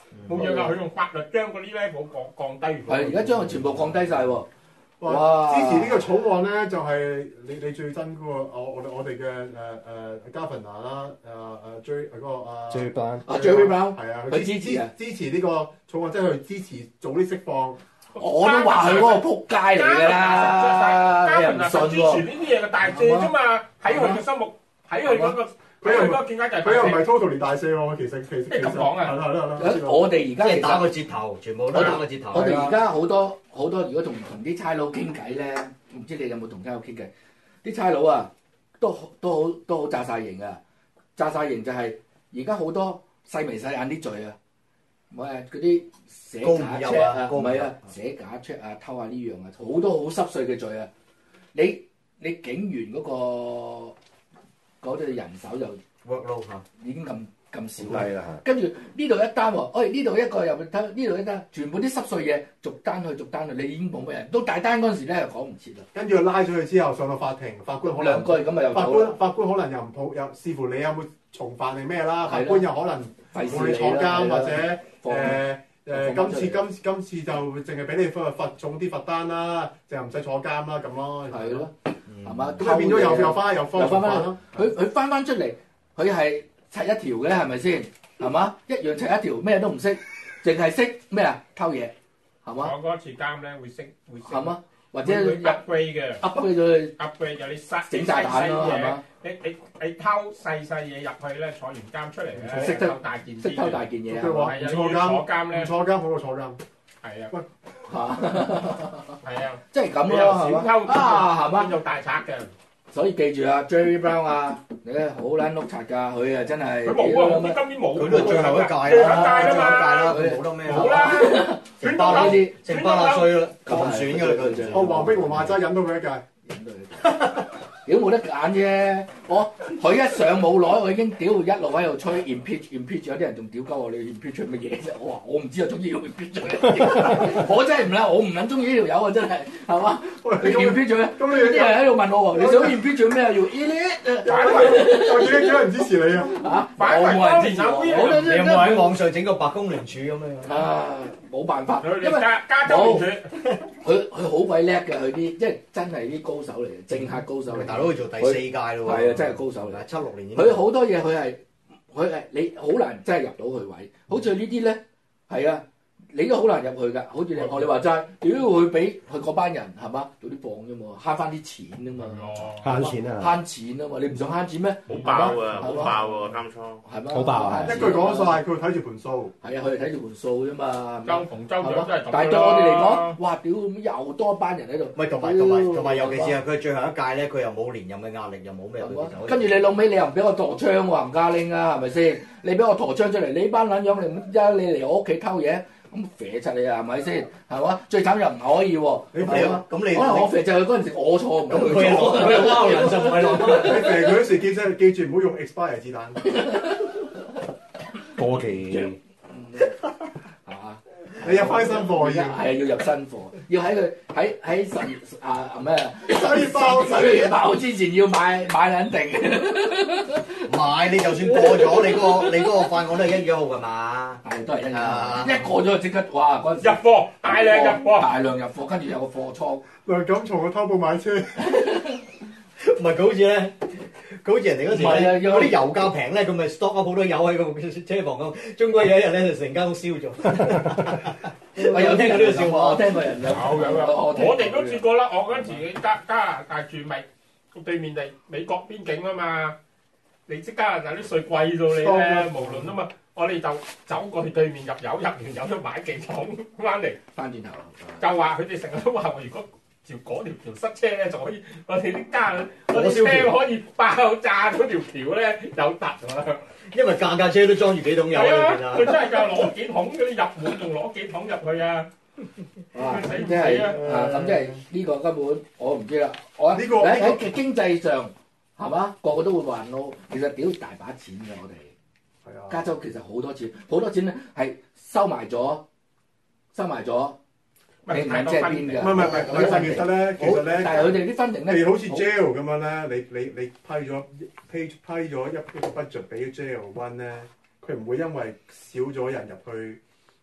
冇嘢㗎，佢用法律將嗰啲 level 降降低咗。 係而家將佢全部降低晒喎。 哇！ 哇支持呢個草案咧，就係你你最憎嗰個我我哋我哋嘅誒誒 Governor 啦，誒誒 J 嗰個啊 J 班啊 Jerry Brown 係啊， 佢支持啊支持呢個草案，即係佢支持早啲釋放。 我都話佢嗰個撲街嚟㗎啦，你又唔信支持喎？ 呢啲嘢嘅大赦啫嘛，喺佢嘅心目，喺佢嗰個佢又佢嗰個見解就係佢又唔係 totally 大赦喎，其實其實其實即係咁講啊係啦係啦係啦。 我哋而家即係其實打個折頭，全部都打個折頭。 我哋而家好多好多，如果同同啲差佬傾偈咧，唔知你有冇同差佬傾偈？啲差佬啊，都都好都好炸晒型啊！炸晒型就係而家好多細眉細眼啲罪啊！唔係嗰啲寫假 check 啊，唔係啊，寫假 check 啊，偷下呢樣啊，好多好濕碎嘅罪啊！你你警員嗰個嗰啲人手就 workload 嚇， 已經咁咁少係啦， 跟住呢度一單喎，哎呢度一個又偷，呢度一單，全部啲濕碎嘢逐單去逐單去，你已經冇乜人。到大單嗰陣時咧又講唔切啦， 跟住拉咗佢之後上到法庭，法官可能兩句咁咪又法走啦官，法官可能又唔抱，又視乎你有冇重犯定咩啦。 係啦法官又可能費冇你事你啦坐監或者係啦放誒誒， 放今次出嚟今今次就淨係俾你罰罰重啲罰單啦，就唔使坐監啦咁咯。 係咯，係嘛？ 咁啊變咗又又翻又又方翻翻犯咯。 佢佢翻翻出嚟，佢係砌一條嘅係咪先？係嘛？一樣砌一條，咩都唔識，淨係識咩啊？偷嘢係嘛？ 我嗰次監咧會升會升， 係嘛？或者會 upgrade 嘅 upgrade 咗去 ，upgrade 有啲塞整炸彈咯，係嘛？ 你你你偷細細嘢入去咧，坐完監出嚟咧， 識得偷大件識偷大件嘢係嘛？ 佢話唔係啊， 坐要坐監監咧唔，坐監好過坐監。 係啊， 嚇， 係啊， 即係咁你由咯，係嘛？ 小偷啊，係嘛變？做大賊嘅， 所以記住啊，Jerry Brown 啊，你咧好撚碌柒㗎，佢啊真係佢冇啊，我今年冇， 佢都係最後一屆最後一啦， 屆最後一屆啦啦， 嘛， 佢冇得咩冇啦， 成班呢啲成班阿衰啦， 咁係當選㗎啦佢。 我黃碧雲話齋引到佢一屆。 引到佢屌冇得揀啫！我佢一上冇耐，我已經屌一路喺度吹 impeach impeach，有啲人仲屌鳩我，你 impeach 乜嘢啫？我話我唔知啊，總之要 impeach 我真係唔啦，我唔撚中意呢條友啊！真係係嘛？你 impeach 咗咩？ 咁你啲人喺度問我喎，你想 impeach 咩啊？要 elite 就幾幾多人支持你啊？ 嚇？ 反為我冇人支持我， 當年有我都你有冇喺網上整個白宮聯署咁樣？ 啊冇辦法， 佢因為哋加加州聯署， 佢佢好鬼叻嘅，佢啲即係真係啲高手嚟嘅，政客高手嚟嘅。 大佬佢做第四屆咯喎， 係啊，真係高手嚟。 七六年已經佢好多嘢佢係佢係你好難真係入到佢位，好似呢啲咧係啊，你都好難入去㗎。好似你學你話齋，屌佢俾佢嗰班人係嘛，早啲放啫嘛，慳翻啲錢啊嘛， 慳錢啊！ 慳錢啊嘛，你唔想慳錢咩？ 好爆啊！好係嘛爆啊！監倉。 係嘛？ 好爆啊一句講晒，佢會睇住盤數。 係啊，佢哋睇住盤數啫嘛。 州同州係嘛長都係咁㗎啦。 但係對我哋嚟講，哇！屌咁又多班人喺度。 唔係同埋同埋同埋，尤其是係佢最後一屆咧，佢又冇連任嘅壓力，又冇咩，佢其實跟住你老尾，你又唔俾我陀槍喎，冚家拎啊，係咪先？你俾我陀槍出嚟，你班撚樣，你一你嚟我屋企偷嘢，咁肥柒你啊，係咪先？係嘛？最慘又唔可以喎。 你你咁你可能我肥就係嗰陣時我錯，唔係咁佢佢係佢係錯。 撈人就唔係撈。 你肥佢嗰時記真記住唔好用 expire 子彈。 過期係嘛？ 你入翻新貨而家要。 係啊，要入新貨，要喺佢喺喺十月啊咩十月爆十月爆之前要買買撚定。 買你就算過咗，你嗰個你嗰個法案都係一月一號㗎嘛。 係都係一啊樣，一過咗就即刻哇嗰陣時入貨大量入貨， 大量入貨，跟住有個貨倉。 梁錦松個偷步買車。 唔係佢好似咧，佢好似人哋嗰時唔係啊咧， 因為嗰啲油價平咧，佢咪 stock 咗好多油喺個車房咁。終歸有一日咧，就成間屋燒咗。我有聽過呢個笑我話。 聽過人有有有有， 我聽過我哋都試過啦。我嗰陣時加加拿大住咪對面係美國邊境啊嘛，你知加拿大啲稅貴到你咧，無論啊嘛，我哋就走過去對面入油，入完油都買幾桶翻嚟， 翻轉頭， 就話佢哋成日都話，如果條嗰條橋塞車咧，就可以我哋啲加我火哋燒橋車可以爆炸嗰條橋咧有突啊！ 因為架架車都裝住幾桶油喺係啊裏邊，啊佢。真係㗎，攞幾桶嗰啲入滿，仲攞幾桶入去啊！ 哇！ 死唔咁即係死啊啊，咁即係呢個根本我唔知啦。我呢個喺喺經濟上係嘛，個個都會話撈。其實屌大把錢嘅我哋， 係啊。 加州其實好多錢，好多錢咧係收埋咗，收埋咗。你唔係即係邊㗎？ 唔係唔係唔係，其實其實咧，其實咧， 但係佢哋啲分定咧， 譬如好似 jail 咁樣咧，你你你批咗批批咗一一個 budget 俾 jail one 咧，佢唔會因為少咗人入去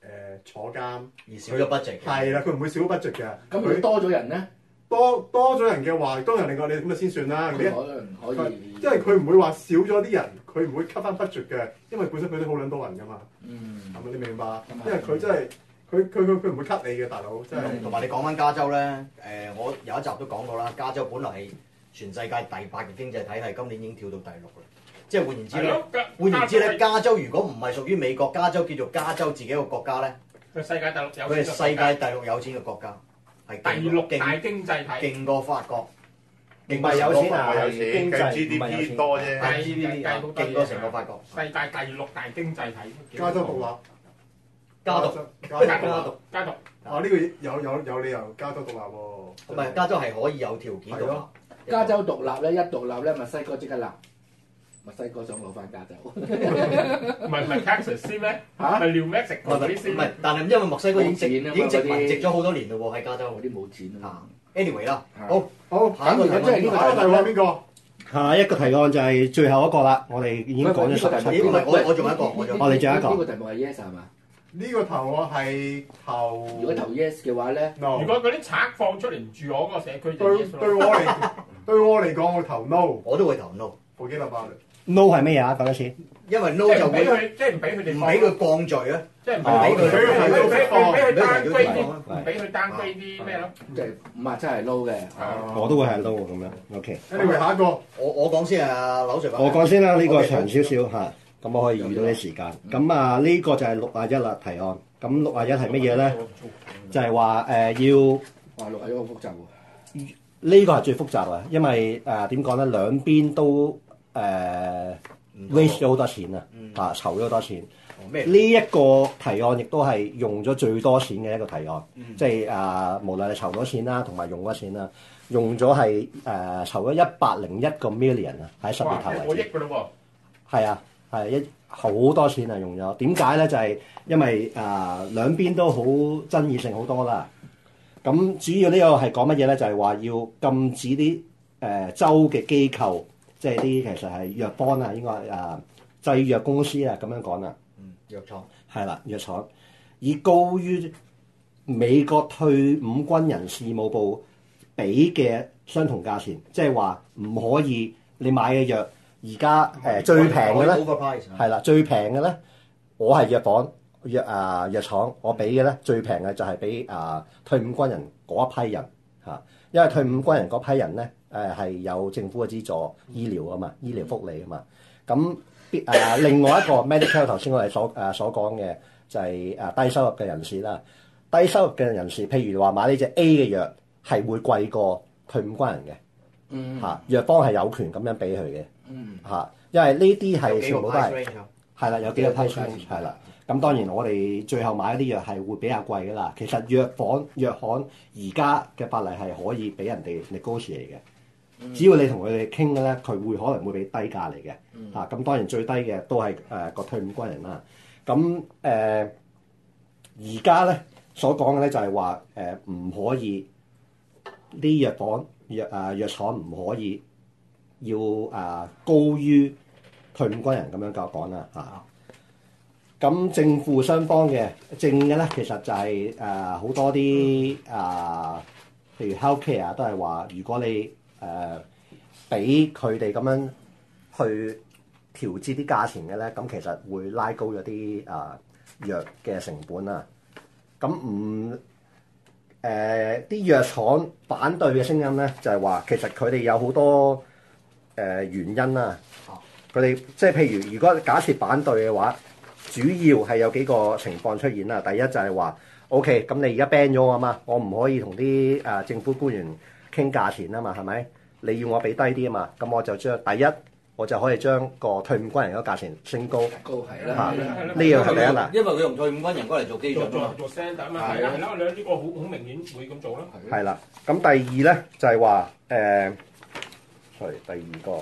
坐監， 而少咗 budget。 係啦，佢唔會少 budget 嘅。 咁如果多咗人咧， 多多咗人嘅話，當然另外你咁就先算啦。你可能可以， 因為佢唔會話少咗啲人，佢唔會 cut 翻 budget 嘅，因為本身佢都好撚多人噶嘛。 嗯， 係咪你明白？ 嗯因為佢真係佢佢佢佢唔會 cut 你嘅大佬，真係。 同埋你講翻加州咧，誒、我有一集都講過啦，加州本來係全世界第八嘅經濟體系，今年已經跳到第六啦。即係換言之咧，換言之咧，加州如果唔係屬於美國，加州叫做加州自己一個國家咧， 佢世界第六有佢係世界第六有錢嘅國家，係第六大勁經濟體， 勁過法國， 唔係有錢啊， 唔係有錢經濟計 G D 唔係有 P 錢多啫。 係 G D P 計好多嘢勁過成個法國。 世界第六大經濟體。 加州獨立， 加毒， 加州加獨立。 毒，加毒。 啊！呢個有有有理由加州獨立喎。 唔係加州係可以有條件獨立係咯。 加州獨立咧，一獨立咧，墨西哥即刻立。墨西哥想攞翻加州， 唔係唔係 Texas 先咩？ 嚇係 New Mexico 唔係嗰啲先唔係，但係因為墨西哥已經殖冇錢啊嘛已經殖民嗰啲殖咗好多年嘞喎，喺加州嗰。啲冇錢啊。 啊，anyway 啦， 係好， 好， 下一個咁如果真係呢個下一個題目係邊個？ 下一個提案就係最後一個啦，我哋已經講咗十喂喂七個。 咦唔係我我仲有一個我仲有一個我哋仲有一個呢個題目係 yes 係嘛？ 呢個頭我係投。 如果投 yes 嘅話咧， no， 如果嗰啲賊放出嚟唔住我嗰個社區就對 yes 對咯。 我嚟對我嚟講，我投 no。 我都會投 no， 我記得吧？ No 係咩嘢啊？講一次。 因為即 no 係就會唔俾佢，即係唔俾佢哋放唔俾佢降罪啊。 即係唔啊俾佢， 俾佢唔俾佢，唔俾佢單俾佢歸啲， 放唔俾佢單歸啲咩咯？ 即係五啊七係 low 嘅。 我都會係 no 咁樣。OK， Anyway，下一個我我講先啊，柳 Sir 講。 我講先啦，呢個 OK， 長少少嚇，咁我可以預到啲時間。咁啊，呢個就係六啊一啦提案。咁六啊一係乜嘢咧？就係話誒要哇，六係一個複雜喎。 呢個係最複雜啊，因為誒點講咧，兩邊都誒 waste 咗好多錢啊，啊籌咗好多錢。 咩？ 呢一個提案亦都係用咗最多錢嘅一個提案，即係啊，無論係籌咗錢啦，同埋用咗錢啦，用咗係誒籌咗一百零一個 million 啊，喺十月頭過億為止。 㗎咯係啊，係一好多錢啊，用咗。點解咧？就係、因為啊、呃、兩邊都好爭議性好多啦。咁主要呢個係講乜嘢咧？就係、係、話要禁止啲誒、呃、州嘅機構，即係啲其實係藥幫啊，應該啊、呃、製藥公司啊咁樣講啦。 嗯，藥廠。 係啦，藥廠以高於美國退伍軍人事務部俾嘅相同價錢，即係話唔可以你買嘅藥而家誒最平嘅咧。 overprice 係啦，最平嘅咧，我係藥房藥啊藥廠，我俾嘅咧最平嘅就係俾啊退伍軍人嗰一批人嚇，因為退伍軍人嗰批人咧誒係有政府嘅資助醫療啊嘛，醫療福利啊嘛。咁誒、啊、另外一個 Medicare 頭先我哋所誒、啊、所講嘅就係誒低收入嘅人士啦，低收入嘅人士，譬如話買呢隻 A 嘅藥係會貴過退伍軍人嘅， 嗯嚇藥方係有權咁樣俾佢嘅。 嗯嚇，因為呢啲係有幾個全部都 price 係 range 啊係啦，有幾個 price 有幾個 range 係啦。咁當然我哋最後買嗰啲藥係會比較貴噶啦。其實藥房藥行而家嘅法例係可以俾人哋 negotiate 嘅，只要你同佢哋傾嘅咧，佢會可能會俾低價嚟嘅。嚇咁、當然最低嘅都係誒個退伍軍人啦。咁誒而家咧所講嘅咧就係話誒唔可以啲藥房藥啊藥廠唔可以。要啊、呃、高於退伍軍人咁樣講講啦嚇。咁正負雙方嘅正嘅咧，其實就係誒好多啲啊、呃，譬如 healthcare 啊，都係話如果你誒俾佢哋咁樣去調節啲價錢嘅咧，咁其實會拉高咗啲啊藥嘅成本啊。咁唔誒啲藥廠反對嘅聲音咧，就係、是、話其實佢哋有好多。誒、呃、原因啦、啊，佢哋即係譬如，如果假設反對嘅話，主要係有幾個情況出現啦。第一就係話 ，OK，咁你而家 ban 咗我嘛，我唔可以同啲誒政府官員傾價錢啊嘛，係咪？你要我俾低啲啊嘛，咁我就將第一，我就可以將個退伍軍人嗰個價錢升高。 高係啦， 嚇係啦呢樣係第一啦。 因為佢用退伍軍人過嚟做基準啊嘛。 做做 stand 啊嘛，係啦係啦，我哋呢個好好明顯會咁做啦。 係啦，咁第二咧就係話誒。係第二個，誒、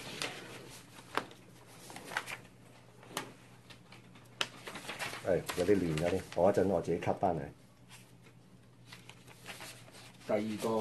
哎、有啲亂咗啲，我一陣我自己 cut 翻嚟。 第二個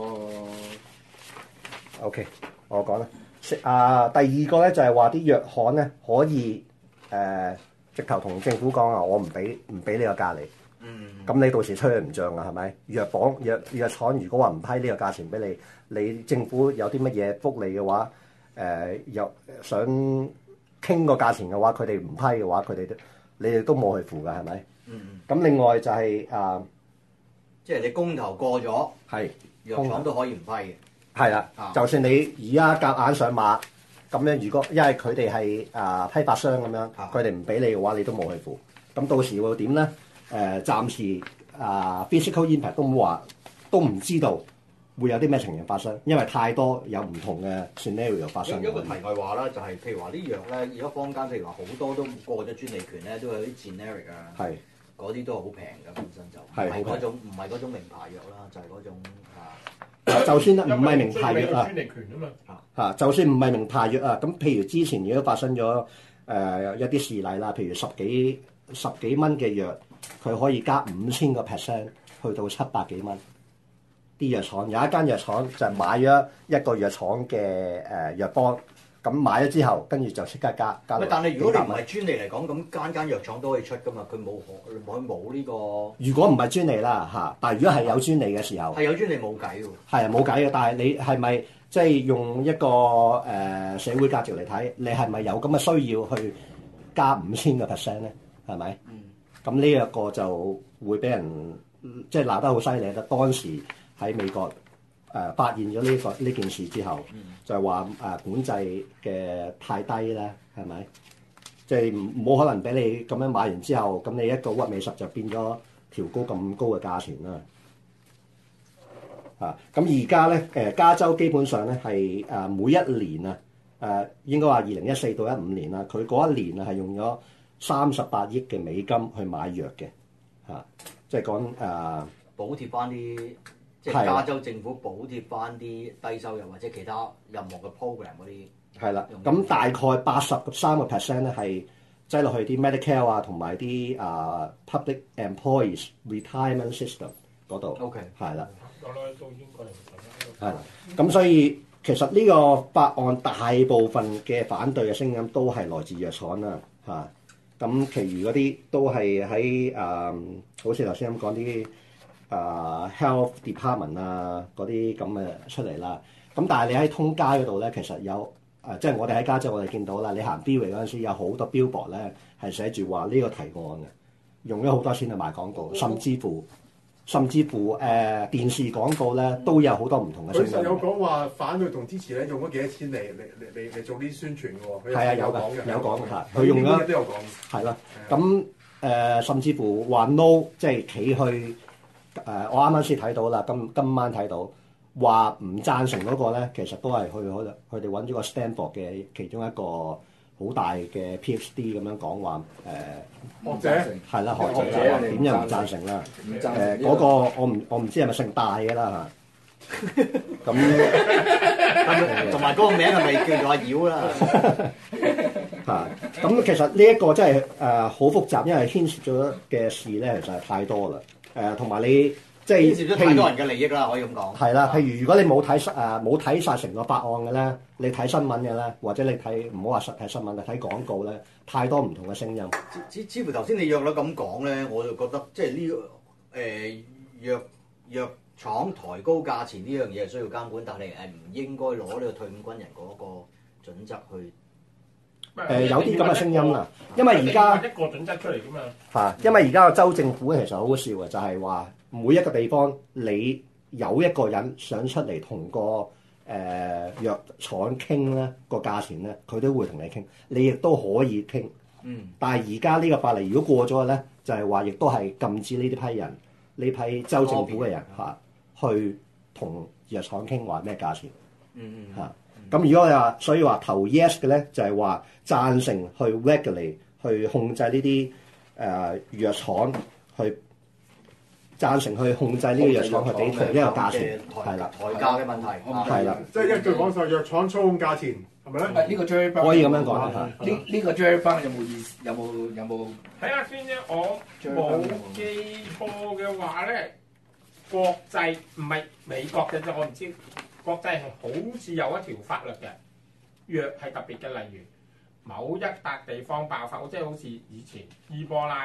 OK，我講啦。啊，第二個咧就係話啲藥行咧可以誒、呃、直頭同政府講啊，我唔俾唔俾呢個價你， 嗯。 咁你到時吹佢唔漲啊，係咪？藥房藥藥廠如果話唔批呢個價錢俾你，你政府有啲乜嘢福利嘅話，誒、呃、又想傾個價錢嘅話，佢哋唔批嘅話，佢哋都你哋都冇去付㗎，係咪？ 嗯嗯。 咁另外就係、是、啊， 即係你公投過咗， 係藥廠都可以唔批嘅。 係啦， 啊就算你而家夾硬上馬，咁樣如果因為佢哋係啊批發商咁樣，佢哋唔俾你嘅話，你都冇去付。咁到時會點咧？誒、呃，暫時啊 physical impact 都冇話，都唔知道會有啲咩情形發生，因為太多有唔同嘅 scenario 發生。 有一個題外話啦，就係、是、譬如話啲藥咧，而家坊間譬如話好多都過咗專利權咧，都有啲 generic 啊， 係嗰啲都係好平嘅本身就，唔係係嗰種唔係嗰種名牌藥啦，就係、是、嗰種啊。 就算唔係名牌藥啊， 專利權啊嘛嚇，就算唔係名牌藥啊，咁譬如之前如果發生咗誒、呃、一啲事例啦，譬如十幾十幾蚊嘅藥，佢可以加五千個 percent 去到七百幾蚊。啲藥廠有一間藥廠就係買咗一個藥廠嘅誒藥方，咁買咗之後，跟住就即刻加加。 但係如果你唔係專利嚟講，咁間間藥廠都可以出噶嘛，佢冇可佢冇呢個。 如果唔係專利啦嚇，但係如果係有專利嘅時候， 係有專利冇計喎。 係啊冇計嘅，但係你係咪即係用一個誒、呃、社會價值嚟睇，你係咪有咁嘅需要去加五千個 percent 咧？係咪？咁呢一個就會俾人即係鬧得好犀利啦。當時喺美國誒、呃、發現咗呢、這個呢件事之後，嗯、就係話誒管制嘅太低啦，係咪？即係冇可能俾你咁樣買完之後，咁你一個屈尾十就變咗調高咁高嘅價錢啦。啊，咁而家咧誒加州基本上咧係誒每一年啊誒、呃、應該話二零一四到一五年啦，佢嗰一年啊係用咗三十八億嘅美金去買藥嘅嚇，即係講誒補貼翻啲。即係加州政府補貼翻啲低收入或者其他任何嘅 program 嗰啲， 係啦。咁大概八十三個 percent 咧係擠落去啲 Medicare 啊，同埋啲啊 public employees retirement system 嗰度。OK，係啦。 我咧都應該係咁係啦。咁所以其實呢個法案大部分嘅反對嘅聲音都係來自藥廠啦，嚇。咁其餘嗰啲都係喺誒，好似頭先咁講啲。啊、uh, health department 啊嗰啲咁嘅出嚟啦，咁但係你喺通街嗰度咧，其實有誒，即係我哋喺加州我哋見到啦，你行 Billway 嗰陣時有好多 billboard 咧係寫住話呢個提案嘅，用咗好多錢去賣廣告，甚至乎甚至乎誒、呃、電視廣告咧都有好多唔同嘅聲音。 佢實有講話反對同支持咧，用咗幾多錢嚟嚟嚟嚟做啲宣傳嘅喎。 係啊，有嘅，有講嘅，佢用咗都有講。係啦，咁誒、呃、甚至乎話 no， 即係企去。誒、呃，我啱啱先睇到啦，今今晚睇到話唔贊成嗰個咧，其實都係去佢佢哋揾咗個 Stanford 嘅其中一個好大嘅 PhD 咁樣講話誒，學者係啦，學者點又唔贊成啦？誒嗰個我唔我唔知係咪姓戴嘅啦嚇，咁同埋嗰個名係咪叫做阿妖啦？ 嚇，咁其實呢一個真係誒好複雜，因為牽涉咗嘅事咧，其實係太多啦。誒同埋你即係牽涉咗太多人嘅利益啦，可以咁講。係啦，譬如如果你冇睇誒冇睇晒成個法案嘅咧，你睇新聞嘅咧，或者你睇唔好話實睇新聞，睇廣告咧，太多唔同嘅聲音。 似似乎頭先你約咗咁講咧，我就覺得即係呢個誒藥藥廠抬高價錢呢樣嘢係需要監管，但係誒唔應該攞呢個退伍軍人嗰個準則去。 誒、呃、有啲咁嘅聲音啦，因為而家一個準則出嚟㗎嘛嚇，因為而家個州政府其實好好笑嘅，就係、是、話每一個地方你有一個人想出嚟同個誒、呃、藥廠傾咧個價錢咧，佢都會同你傾，你亦都可以傾。嗯。但係而家呢個法例如果過咗嘅咧，就係話亦都係禁止呢啲批人呢批州政府嘅人嚇去同藥廠傾話咩價錢。嗯嗯。嚇。咁如果你話，所以話投 yes 嘅咧，就係話贊成去 regulate 去控制呢啲誒藥廠，去贊成去控制呢個藥廠去俾同一個價錢，係啦， 抬價嘅問題， 係啦， 即係一句講晒，藥廠操控價錢，係咪咧？ 呢個 Jerry 可以咁樣講啦嚇。 呢呢個 Jerry 班有冇意思？有冇有冇？ 睇下先啫，我冇記錯嘅話咧，國際唔係美國嘅啫，我唔知。國際係好似有一條法律嘅，藥係特別嘅，例如某一笪地方爆發，即係好似以前伊波拉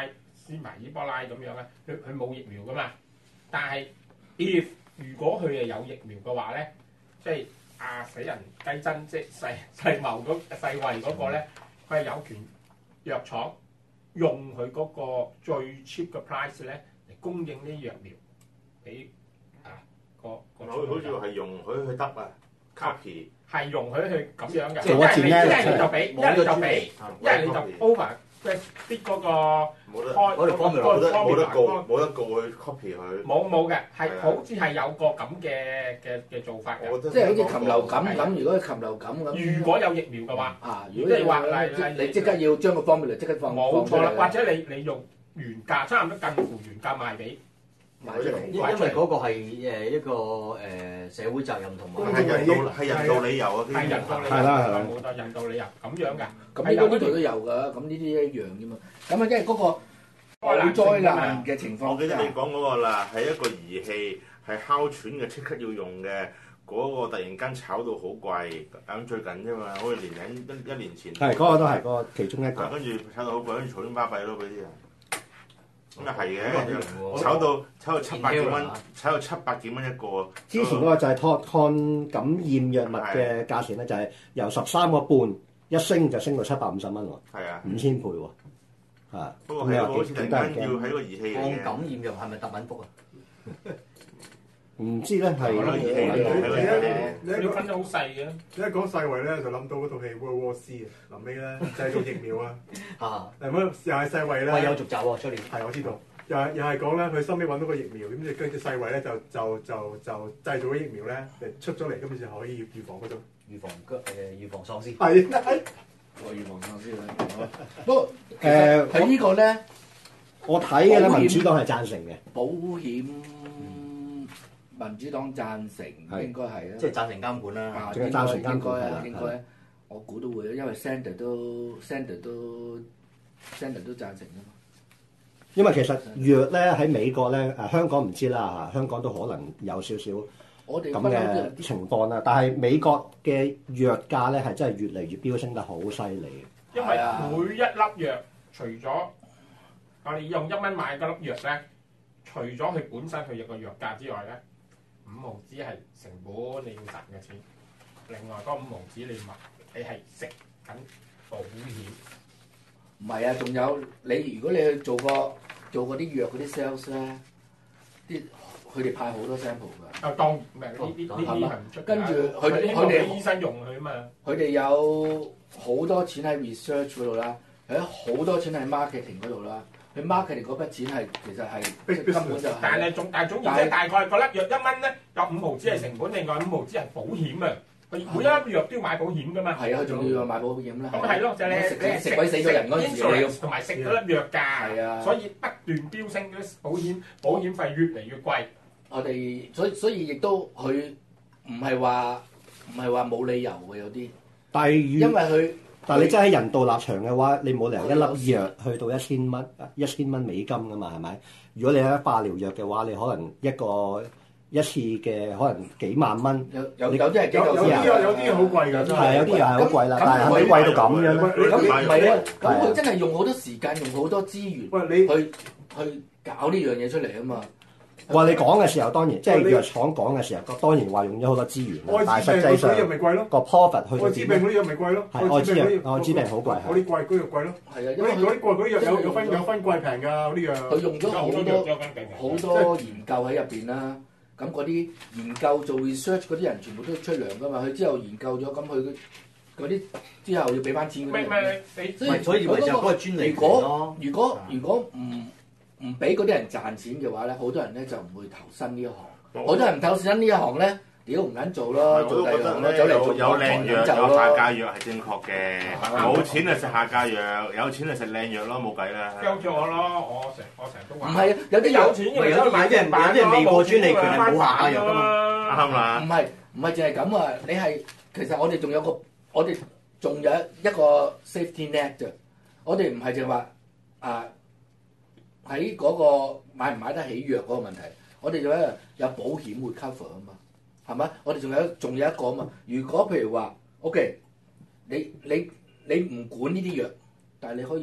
斯埋伊波拉咁樣咧，佢佢冇疫苗噶嘛。但係 if 如果佢係有疫苗嘅話咧，即係啊死人雞爭，即係世世貿嗰世衛嗰個咧，佢係有權藥廠用佢嗰個最 cheap 嘅 price 咧嚟供應啲藥苗俾啊個個。 好好似係容許去得啊 copy。 係容許佢咁樣嘅， 做一次一咧係你就俾，一係你就俾，一係你就 over 即係啲嗰個冇得開嗰條方面冇得冇得 formula 告冇得告佢 copy 佢。 冇冇嘅，係係啊好似係有個咁嘅嘅嘅做法嘅。 我覺得即係好似禽流感咁，如果係禽流感咁， 如果有疫苗嘅話， 啊，如果你話即係話例例你即刻要將個方面嚟即刻放冇錯啦，或放出嚟者你你用原價，差唔多近乎原價賣俾賣出嚟。 因因為嗰個係誒一個誒社會責任同埋係人道係人道理由啊！ 係人道理由， 係啦係啦冇錯，人道理由咁樣嘅。 咁呢個呢度都有㗎，咁呢啲一樣啫嘛。咁啊，即係嗰個冇災難嘅情況我記得你下， 講嗰個啦，係一個儀器係哮喘嘅，即刻要用嘅。嗰、個突然間炒到好貴，咁最近啫嘛，好似年零一一年前。 係嗰個都係嗰個其中一個。 跟住炒到好貴，跟住嘈喧巴閉咯，俾啲人。咁啊係咁嘅， 喎炒到炒到七百幾蚊 Inhaler， 炒到七百幾蚊一個。 之前嗰個就係抗抗感染藥物嘅價錢咧，就係由十三個半一升就升到七百五十蚊喎， 係啊， 五千倍喎，啊！ 不過係一個好似突然間要驚喺個儀器嚟抗嘅。 感染藥係咪特敏福啊？ 唔知咧係係咯儀器嚟嘅你一你分得好細嘅。 你一講世衛咧，就諗到嗰套戲《World War C》啊，臨尾咧製造疫苗啊， 啊， 係咪又係世衛喂有咧？ 續集喎，出年。 係我知道，又係又係講咧，佢收尾揾到個疫苗，咁就跟住世衛咧就就就就製造咗疫苗咧，嚟出咗嚟，咁就可以預防嗰種。 預防誒預防喪屍。 係係我預防喪屍啦。不過誒喺呢個咧， 我睇嘅咧， 保險民主黨係贊成嘅， 保險民主黨贊成係應該係啊。 即係贊成監管啦。 啊， 即係應該贊成監應該管係啦啊，應該，我估都會，因為 Sanders 都 Sanders 都 Sanders 都贊成啊嘛。 因為其實藥咧喺美國咧誒香港唔知啦嚇，香港都可能有少少我哋咁不嬲都有嘅啲情況啦，但係美國嘅藥價咧係真係越嚟越飆升得好犀利。 因為係啊每一粒藥，除咗我哋用一蚊買嗰粒藥咧，除咗佢本身佢有個藥價之外咧，五毫子係成本你要賺嘅錢，另外嗰五毫子你買，你係食緊保險。 唔係啊，仲有你如果你去做個做嗰啲藥嗰啲 sales 咧，啲佢哋派好多 sample 㗎。 啊，當然唔係呢啲呢啲係唔出㗎。 跟住佢佢哋佢哋醫生用佢啊嘛。 佢哋有好多錢喺 research 嗰度啦，有好多錢喺 marketing 嗰度啦。佢 marketing 嗰筆錢係其實係即係根本就係但係總但係總言之，大概嗰粒藥一蚊咧，有五毫子係成本，另外五毫子係保險啊。佢每一粒藥都要買保險㗎嘛。 係啊，佢仲要買保險啦。 咁係咯，就係你你係食食鬼死咗人嗰陣時，你要同埋食嗰粒藥價， 係啊所以不斷飆升嗰啲保險保險費越嚟越貴。 我哋所以所以亦都佢唔係話唔係話冇理由嘅有啲， 但係因為佢但係你真係喺人道立場嘅話，你冇理由一粒藥去到一千蚊一千蚊美金㗎嘛，係咪？如果你係化療藥嘅話，你可能一個一次嘅可能幾萬蚊， 有有有啲係幾有有嚿錢啊啲有啲好貴㗎，真係有啲又係好貴啦， 咁但係係咪貴到咁樣咧？ 咁唔係啊，咁係啊佢真係用好多時間，用好多資源喂你去去搞呢樣嘢出嚟啊嘛。 話你講嘅時候，當然即係藥廠講嘅時候，當然話用咗好多資源啦，但愛滋係實際病嗰啲藥上咪貴咯， 個 profit 去愛到點咧？ 滋病嗰啲藥咪貴咯， 係愛滋病嗰愛滋病好貴嗰啲貴嗰啲藥貴咯， 係啊，因嗰啲嗰為佢啲貴嗰啲藥有有分有分貴平㗎嗰啲藥。 佢用咗好多好多研究喺入邊啦。咁嗰啲研究做 research 嗰啲人全部都出糧㗎嘛。佢之後研究咗，咁佢嗰啲之後要俾翻錢嗰啲人。 咪咪你所以唔係所以咪就係嗰個專利如權咯果如果如果唔唔俾嗰啲人賺錢嘅話咧，好多人咧就唔會投身呢一行。好多人唔投身呢一行咧，屌唔撚做咯， 我都覺做第二行咯， 得咧走嚟做有有靚藥就有下咯。 價藥係正確嘅，冇錢就食下價藥，有錢就食靚藥咯，冇計啦。 即係好似我咯，我成我成日都話。 唔係啊，有啲有有錢嘅咪有啲買啲人有啲人未過專利權係冇下藥㗎嘛。 啱啦唔。係唔係淨係咁啊！你係其實我哋仲有個我哋仲有一個 safety net 啫。我哋唔係淨係話啊喺嗰個買唔買得起藥嗰個問題，我哋仲有有保險會 cover 啊嘛，係咪？我哋仲有仲有一個啊嘛。如果譬如話，OK，你你你唔管呢啲藥，但係你可以保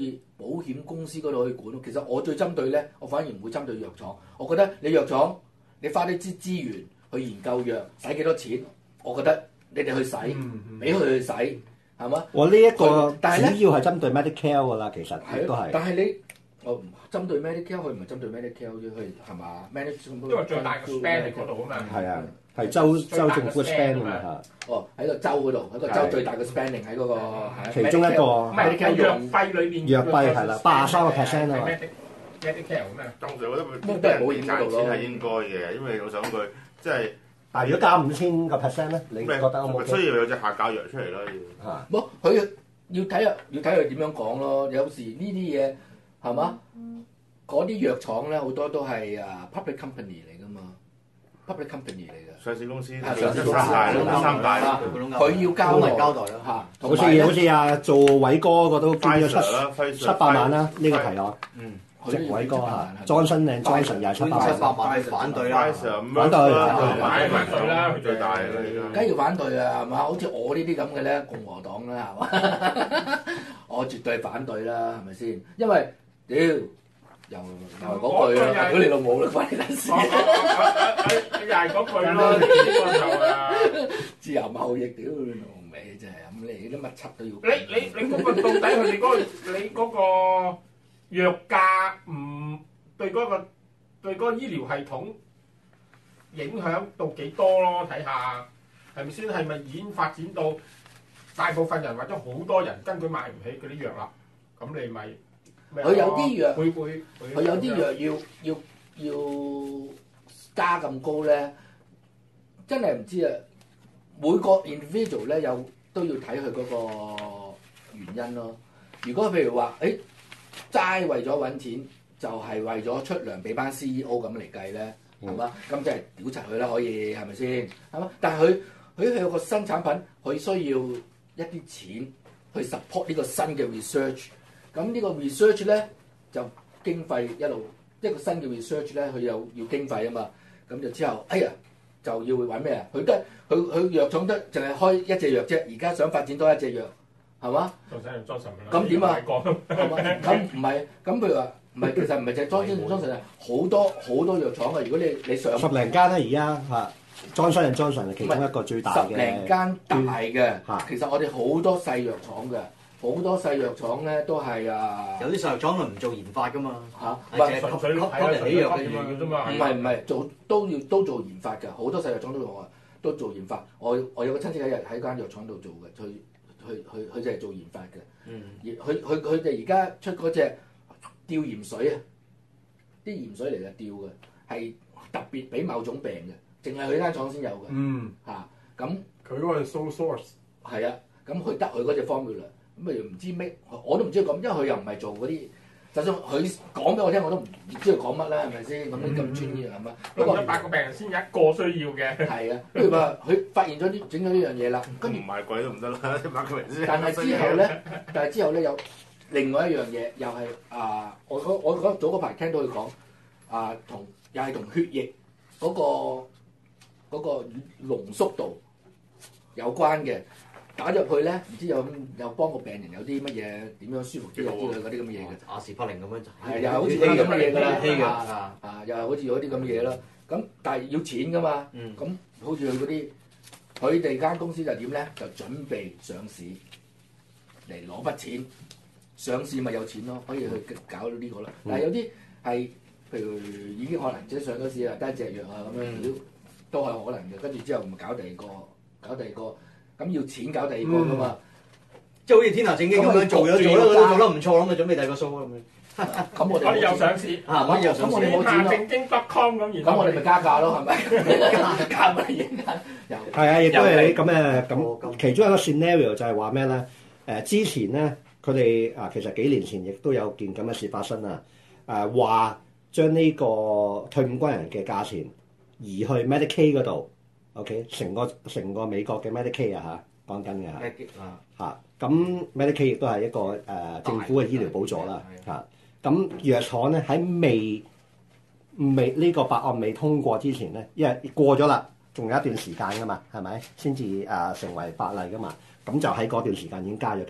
保險公司嗰度去管。其實我最針對咧，我反而唔會針對藥廠。我覺得你藥廠你花啲資資源去研究藥，使幾多錢？我覺得你哋去使，俾佢去使，係嘛？ 我呢一個但係咧主要係針對 Medicare 㗎啦，其實亦都係。 但係你我唔針對 Medicare，佢唔係針對 Medicare 啫，佢係嘛 ？Medicare 因為最大嘅 span 喺嗰度啊嘛。 係啊，係州州政府 span 啊嘛嚇。 哦，喺個州嗰度，喺個州最大嘅 spending 喺嗰個其中一個唔係喺藥費裏邊。 藥費係啦，八十三個 percent 啊嘛。 Medicare 咁啊。 當時我覺得俾人哋賺錢係應該嘅，因為我想句即係。 但係如果加五千個 percent 咧，你覺得 O 唔 O K？ 需要有隻下架藥出嚟咯，要嚇。 冇佢要睇下，要睇佢點樣講咯。有時呢啲嘢係嘛？嗰啲藥廠咧好多都係啊 public company 嚟㗎嘛 ，public company 嚟嘅。 上市公司， 上市公司三大， 佢要交代交代啦嚇。 好似好似啊，做偉哥個都捐咗七七百萬啦，呢個提案。 嗯。 即偉哥嚇，Johnson and Johnson又係七百萬。 七百萬反對啦， 反對， 反對啦， 最大啦而家。 梗要反對啊，係嘛？好似我呢啲咁嘅咧，共和黨啦，係嘛？我絕對反對啦，係咪先？因為屌又又係嗰句啦，如果你老母啦，關你撚事。 又係嗰句咯，呢個就啊， 自由貿易屌你老味真係咁，你啲乜柒都要。 你你你嗰個到底佢哋嗰個你嗰個？藥價唔對嗰、嗰個對嗰個醫療系統影響到幾多咯？睇下係咪先？係咪已經發展到大部分人或者好多人根本買唔起嗰啲藥啦？咁你咪佢有啲藥會會佢有啲藥要要要加咁高咧，真係唔知啊！每個 individual 咧有都要睇佢嗰個原因咯。如果譬如話，誒、欸。齋為咗揾錢，就係、是、為咗出糧俾班 C E O 咁嚟計咧，係嘛？咁即係屌柒佢啦，可以係咪先？係嘛？但係佢佢有個新產品，佢需要一啲錢去 support 呢個新嘅 research。咁呢個 research 咧就經費一路一個新嘅 research 咧，佢又要經費啊嘛。咁就之後，哎呀就要揾咩啊？佢得佢佢藥廠得淨係開一隻藥啫，而家想發展多一隻藥。係嘛？咁點啊？咁唔係，咁譬如話唔係，其實唔係淨係莊生莊臣啊，好多好多藥廠啊！如果你你上十零間啦，而家嚇，Johnson and Johnson係其中一個最大嘅。 十零間大嘅，其實我哋好多細藥廠嘅，好多細藥廠咧都係啊。 有啲細藥廠佢唔做研發㗎嘛嚇， 係淨係吸吸吸人起藥嘅啫嘛。 唔係唔係，做都要都做研發㗎，好多細藥廠都用啊，都做研發。我我有個親戚喺喺間藥廠度做嘅，佢。佢佢佢就係做研發嘅，嗯、而佢佢佢哋而家出嗰隻吊鹽水啊，啲鹽水嚟嘅吊嘅，係特別俾某種病嘅，淨係佢間廠先有嘅。嗯，嚇咁佢嗰個係 sole source。 係啊，咁佢得佢嗰隻 formula，咁咪唔知咩，我都唔知佢講，因為佢又唔係做嗰啲。就算佢講俾我聽，我都唔知佢講乜啦，係咪先？咁咁專業係嘛？ 不過一百個病人先有一個需要嘅。 係啊，譬如話佢發現咗啲整咗呢樣嘢啦，跟住唔賣貴都唔得啦，一百個病人先。 但係之後咧，但係之後咧有另外一樣嘢，又係啊，我我我嗰早嗰排聽到佢講啊，同又係同血液嗰個嗰個濃縮度有關嘅。打入去咧，唔知有有幫個病人有啲乜嘢點樣舒服啲啊之類嗰啲咁嘅嘢嘅。 阿士匹靈咁樣就係又係好似嗰啲咁嘅嘢㗎啦， 嘅啊啊又係好似嗰啲咁嘅嘢啦。咁但係要錢㗎嘛。咁、嗯、好似佢嗰啲，佢哋間公司就點咧？就準備上市嚟攞筆錢，上市咪有錢咯，可以去搞到呢個啦。但係有啲係譬如已經可能即係上咗市啦，得一隻藥啊咁樣，都都係可能嘅。跟住之後咪搞第二個，搞第二個。咁要錢搞第二個噶嘛？ 即係好似天下正經咁樣做咗做咗做得唔錯啦，咪準備第二個數咁樣。 咁我哋我哋又上市， 啊我哋又上市， 天下正經 .com 咁， 咁我哋咪加價咯，係咪？加價咪影緊。 係啊，亦都係咁誒咁。其中一個 scenario 就係話咩咧？誒之前咧，佢哋啊其實幾年前亦都有件咁嘅事發生啊。誒話將呢個退伍軍人嘅價錢移去 Medicaid 嗰度。O.K. 成個成個美國嘅 Medicaid 啊嚇，講緊嘅嚇嚇，咁 Medicaid 亦都係一個誒、呃、政府嘅醫療補助啦嚇。咁藥廠咧喺未未呢、這個法案未通過之前咧，因為過咗啦，仲有一段時間噶嘛，係咪先至誒成為法例噶嘛？咁就喺嗰段時間已經加咗價啦。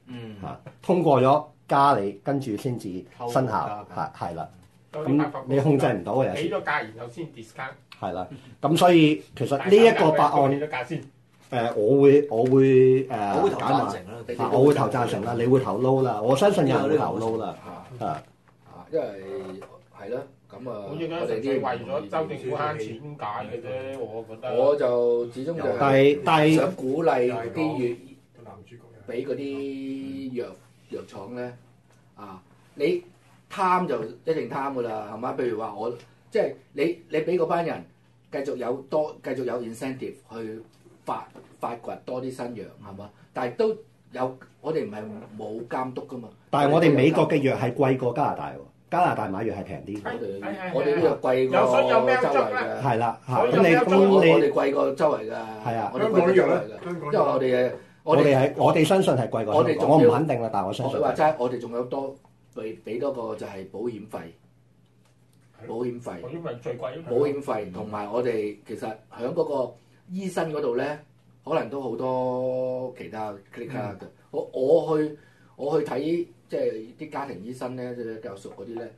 嗯嚇，通過咗加你，跟住先至生效，係係啦。咁你控制唔到嘅有時。 起咗價，然後先 discount。 係啦，咁所以其實呢一個法案起咗價先。 誒，我會我會誒我會投贊揀話成啦， 啊我會投贊成啦，你會投 no 啦，我相信有人會投 no 啦， 啊啊啊，因為係咯，咁啊， 好似嗰我哋陣時為啲咗州政府慳錢解嘅啫，我覺得。 我就始終就但係但係想鼓勵啲粵男主角又俾嗰啲藥藥廠咧啊，你貪就一定貪噶啦，係嘛？譬如話我即係你你俾嗰班人繼續有多繼續有 incentive 去發發掘多啲新藥係嘛？但係都有我哋唔係冇監督噶嘛。 但係我哋美國嘅藥係貴過加拿大喎，加拿大買藥係平啲， 我哋係係係我哋呢個貴過有所以有咩周圍執咧嘅。 係啦嚇， 所以咁你有咩我咁你哋貴過周圍㗎。 係啊我哋貴過周圍㗎， 香港因為我哋誒我哋係我哋相信係貴過香港，我唔我哋仲要肯定啦，但係我相信學佢話齋，我哋仲有多俾俾多個就係保險費，保險費。 我因為最貴。 保險費同埋我哋其實喺嗰個醫生嗰度咧，可能都好多其他 click 嘅。我我去我去睇即係啲家庭醫生咧，即係較熟嗰啲咧，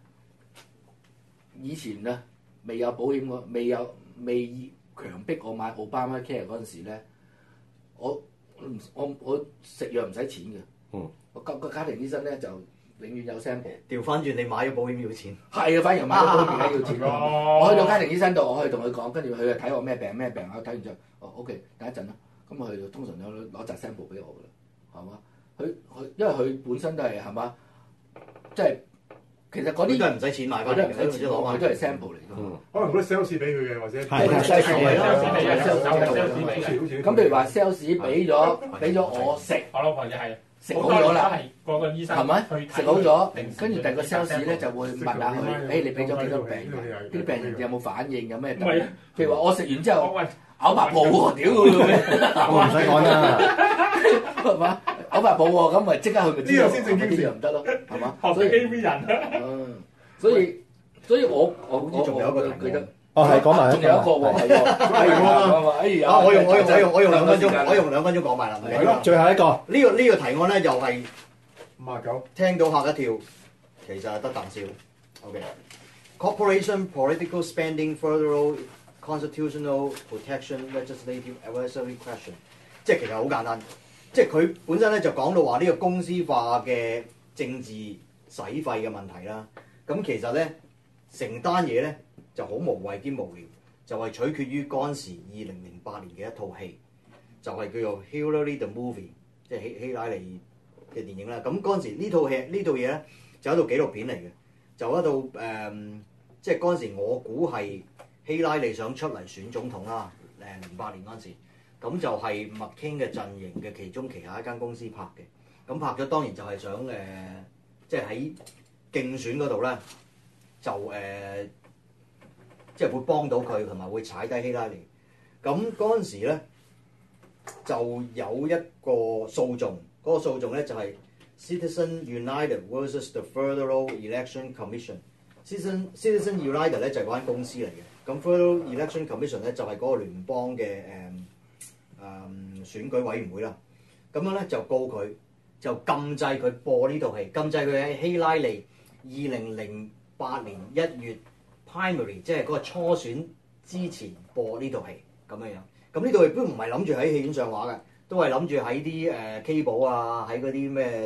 以前啊未有保險嗰未有未強迫我買 Obamacare 嗰陣時咧，我唔我我食藥唔使錢嘅。 嗯， 我個個家庭醫生咧就永遠有 sample。 調翻轉你買咗保險要錢， 係啊，反而買咗保險梗要錢啦。 哦我去到家庭醫生度，我可以同佢講，跟住佢就睇我咩病咩病，我睇完之後，哦 OK，等一陣啦。咁佢就通常有攞扎 sample 俾我噶啦，係嘛？佢佢因為佢本身都係係嘛，即係其實嗰啲啲都係唔使錢買佢翻嚟嘅， 都係唔使錢， 攞翻佢都係 sample 嚟㗎嘛。 嗯可能嗰啲 sales 俾佢嘅，或者係係係 sales 係啊嚟㗎 ，sales 嚟㗎 ，sales ，sales 嚟㗎。 好似咁譬如話 sales 俾咗俾咗我食我老婆就係食好咗啦，， 個個醫生係咪去睇食好咗定時， 跟住第二個 sales 咧就會問下佢，誒你俾咗幾多病人？啲病人有冇反應？有咩特別？譬如話我食完之後我喂， 嘔白泡喎，屌佢老味！ 我唔使講啦， 係嘛？嘔白泡喎，咁咪即刻去咪知道呢個先正經事呢樣唔得咯，係嘛？所以學識 A V 人啊！ 嗯，所以所以我我好似仲有一個題目記得， 哦係講埋仲有一個喎，係喎，係喎，哎呀， 啊！我用我用我用我用兩分鐘，我用兩分鐘講埋啦。 係咯最後一個呢個呢個提案咧又係五啊九， 聽到嚇一跳，其實係得啖笑。OK。Corporation political spending federal constitutional protection legislative advisory question， 即係其實好簡單，即係佢本身咧就講到話呢個公司化嘅政治使費嘅問題啦。咁其實咧成單嘢咧就好無謂兼無聊，就係、是、取決於嗰陣時二零零八年嘅一套戲，就係、是、叫做 Hillary the Movie， 即係希希拉里嘅電影啦。咁嗰陣時呢套戲呢套嘢咧就一套紀錄片嚟嘅，就一套誒、嗯，即係嗰陣時我估係希拉里想出嚟選總統啦。誒零八年嗰陣時，咁就係麥傾嘅陣營嘅其中旗下一間公司拍嘅。咁拍咗當然就係想誒、呃，即係喺競選嗰度咧，就誒、呃，即係會幫到佢，同埋會踩低希拉里。咁嗰陣時咧，就有一個訴訟，嗰、那個訴訟咧就係 Citizen United versus the Federal Election Commission。Citizen Citizen United 咧就係嗰間公司嚟嘅，咁 Federal Election Commission 咧就係嗰個聯邦嘅誒誒選舉委員會啦。咁樣咧就告佢，就禁制佢播呢套戲，禁制佢喺希拉里二零零八年一月 primary， 即係嗰個初選之前播呢套戲咁樣樣。咁呢套戲都唔係諗住喺戲院上畫嘅，都係諗住喺啲誒 cable 啊，喺嗰啲咩誒誒誒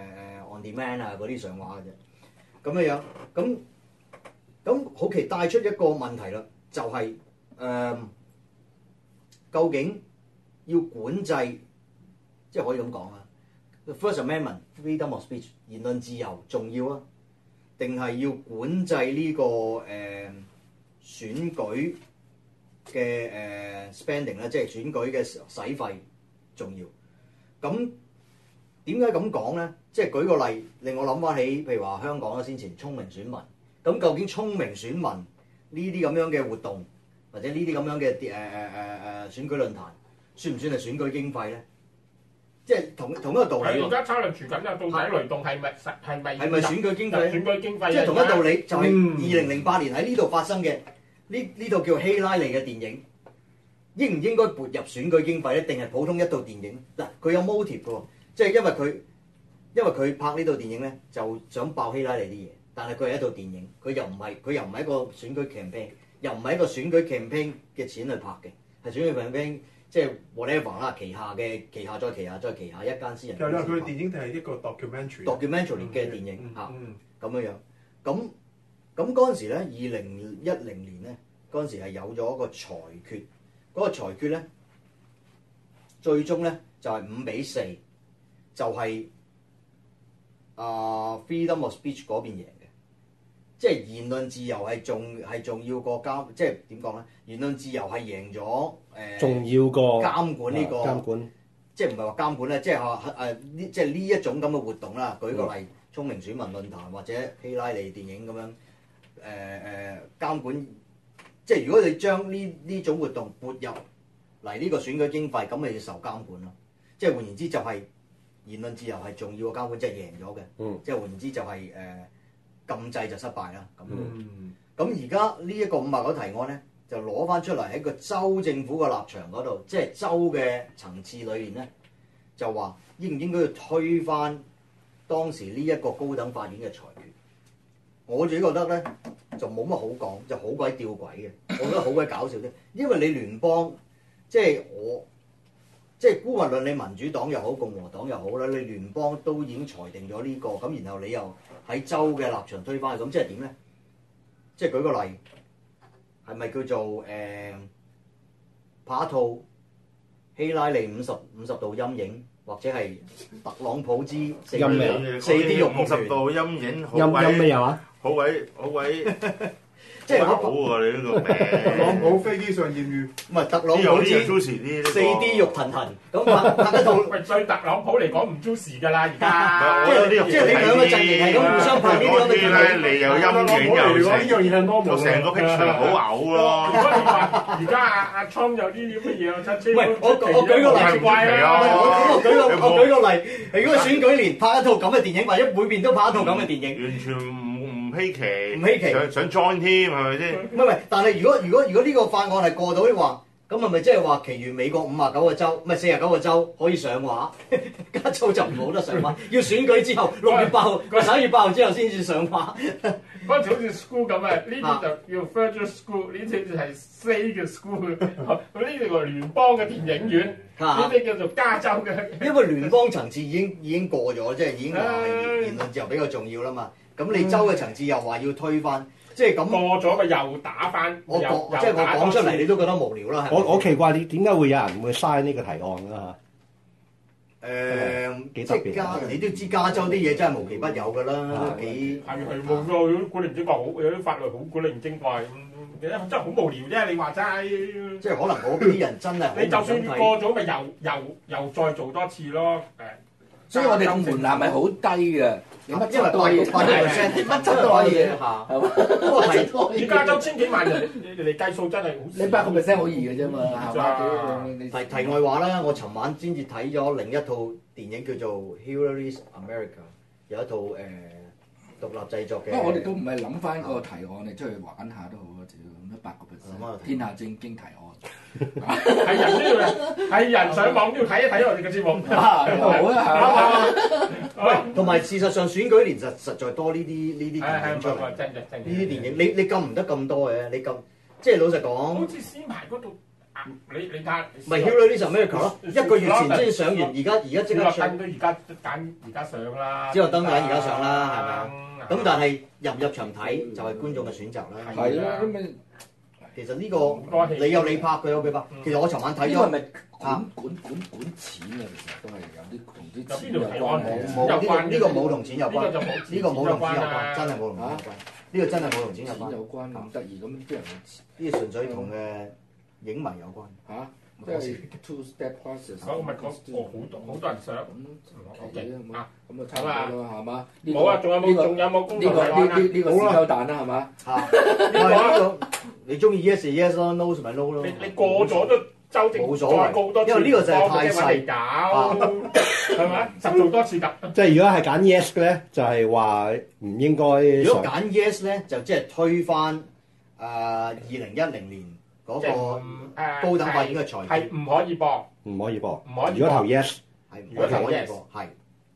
on demand 啊嗰啲上畫嘅啫。咁樣樣，咁咁好奇帶出一個問題啦，就係、是、誒、呃、究竟要管制，即係可以咁講啊。First Amendment freedom of speech 言論自由重要啊，定係要管制呢、這個誒、呃、選舉嘅誒、呃、spending 咧，即係選舉嘅使費重要。咁點解咁講咧？即係舉個例，令我諗翻起，譬如話香港啦，先前聰明選民。咁究竟聰明選民呢啲咁樣嘅活動，或者呢啲咁樣嘅誒誒誒誒選舉論壇，算唔算係選舉經費咧？即係同同一個道理喎。 佢而家討論住緊啊，到底雷動係咪實係咪係咪選舉經費咧？ 選舉經費啊？ 即係同一道理，就係嗯二零零八年喺呢度發生嘅呢呢套叫希拉里嘅電影，應唔應該撥入選舉經費咧？定係普通一套電影？嗱，佢有 motive 嘅喎，即係因為佢因為佢拍呢套電影咧，就想爆希拉里啲嘢，但係佢係一套電影，佢又唔係佢又唔係一個選舉 campaign， 又唔係一個選舉 campaign 嘅錢去拍嘅，係選舉 campaign 即係 whatever 啦，旗下嘅旗下再旗下再旗下一間私人其實佢電影定係一個 documentary documentary 嘅電影嚇嗯咁樣樣。咁咁嗰陣時咧，二零一零年咧，嗰陣時係有咗一個裁決，嗰、個裁決咧，最終咧就係、是、五比四，就係、是、啊、呃、freedom of speech 嗰邊贏嘅，即係言論自由係重係重要過監，即係點講咧？言論自由係贏咗誒， 重要過監管呢、個監管， 即係唔係話監管咧，即係話誒呢，即係呢一種咁嘅活動啦。舉個例，聰明選民論壇或者希拉里電影咁樣，誒、呃、誒監管，即係如果你將呢呢種活動撥入嚟呢個選舉經費，咁咪要受監管咯。即係換言之，就係言論自由係重要過監管，即係贏咗嘅。 嗯即係換言之，就係、誒、禁制就失敗啦。咁嗯咁而家呢一個五百個提案咧，就攞翻出嚟喺個州政府個立場嗰度，即係州嘅層次裏面咧，就話應唔應該要推翻當時呢一個高等法院嘅裁決。我自己覺得咧，就冇乜好講，就好鬼吊詭嘅，我覺得好鬼搞笑啫。因為你聯邦，即係我，即係姑勿論你民主黨又好，共和黨又好啦，你聯邦都已經裁定咗呢、個，咁然後你又喺州嘅立場推翻，咁即係點咧？即係舉個例，係咪叫做誒、呃、拍一套希拉里五十五十度陰影，或者係特朗普之四陰咩四 D 肉五十度陰影，好陰陰鬼咩嘢話？ 好鬼好鬼， 即係好我喎你呢個特朗名。 普飛機上豔遇， 唔係特朗呢個呢個普之 juicy 啲呢個四 D 肉騰騰咁拍拍一套。 喂，對特朗普嚟講唔 juicy 㗎啦，而唔係家我覺得呢個即係你兩個陣營係咁互相拍呢啲咁嘅咧，你有陰影又呢成， 樣嘢係 normal 就成個 picture 好嘔咯。 如果你話而家阿阿 Trump 有啲咁嘅嘢，我真係喂我我舉個例奇怪係啦。 啊我舉個我舉個例，如果選舉年拍一套咁嘅電影，或者每邊都拍一套咁嘅電影， 完全唔唔稀奇， 唔稀奇想想 join 添係咪先？ 唔係唔係，但係如果如果如果呢個法案係過到嘅話，咁係咪即係話，其餘美國五十九個州，唔係四十九個州可以上畫，加州就唔好得上畫，要選舉之後六月八號、十一月八號之後先至上畫。 嗰陣時好似 school 咁啊，呢啲就叫 federal school，呢啲就係 state 嘅 school，咁呢啲叫聯邦嘅電影院，呢啲叫做加州嘅。 因為聯邦層次已經已經過咗，即係已經話係言言論自由比較重要啦嘛。咁你州嘅層次又話要推翻，即係咁。 過咗咪又打翻， 我又講即係我講出嚟，你都覺得無聊啦。係咪我我奇怪你點解會有人會嘥呢個提案㗎誒，即幾特別係加你都知加州啲嘢真係無奇不有㗎啦， 啊幾係係冇錯，有啲古靈精怪好，有啲法律好古靈精怪咁，真係好無聊啫！你話齋， 即係可能嗰啲人真係好你就唔想睇。 算過咗，咪又又又再做多次咯。誒， 所以我哋個門檻係好低嘅，你乜因為都可以， 八八 percent 乜質都可以， 嚇。 係嘛？ 不過係而加州千幾萬人，你你哋計數真係好少。 你八個 percent 好易嘅啫嘛，係嘛？你題題外話啦，我尋晚先至睇咗另一套電影叫做《Hillary's America》，有一套誒、呃、獨立製作嘅。 不過我哋都唔係諗翻個提案，你出去玩下都好啊！屌，咁一百個 percent，天下正經提案。 係人都要，係人上網都要睇一睇我哋嘅節目。 好啊，係喂，同埋事實上選舉年實實在多呢啲呢啲係係電影出嚟，呢真嘅真嘅。 啲電影你你禁唔得咁多嘅，你禁即係老實講好，似先排嗰度，啊你你睇下。 咪《Hillary's America》咯，一個月前先上完，而家而家即刻上， 燈都而家揀而家上啦。 之後燈揀而家上啦，係咪啊？ 係咁但係入唔入場睇就係觀眾嘅選擇啦。 係啦，咁咪其實呢個你有你拍，佢有佢拍。其實我尋晚睇咗， 呢個係咪管管管管錢啊？其實都係有啲同啲錢有關係。 冇呢個呢個冇同錢有關， 呢個就冇呢個冇同錢有關，真係冇同錢有關。呢個真係冇同錢有關， 錢有關咁得意，咁啲人呢個純粹同嘅影迷有關。 嚇，即係 two step process。 所以我咪講，哦好多好多人上。 咁勁啊！ 咁啊差唔多啦，係嘛？呢冇啊，仲有冇仲有冇公呢個投提案啊？ 呢呢呢個屎鳩蛋啦，係嘛？ 嚇，呢個你中意 yes yes 咯，no 咪 no 咯。 你你過咗都州政府再告多次， 因為呢個就係太細嚟搞，係咪？實做多次㗎。 即係如果係揀 yes 嘅咧，就係話唔應該上。 如果揀 yes 咧，就即係推翻誒二零一零年嗰即係個誒高等法院嘅裁決， 係唔可以播， 唔可以播。 唔可以播如果投 yes， 係唔如果投可以 yes 播，係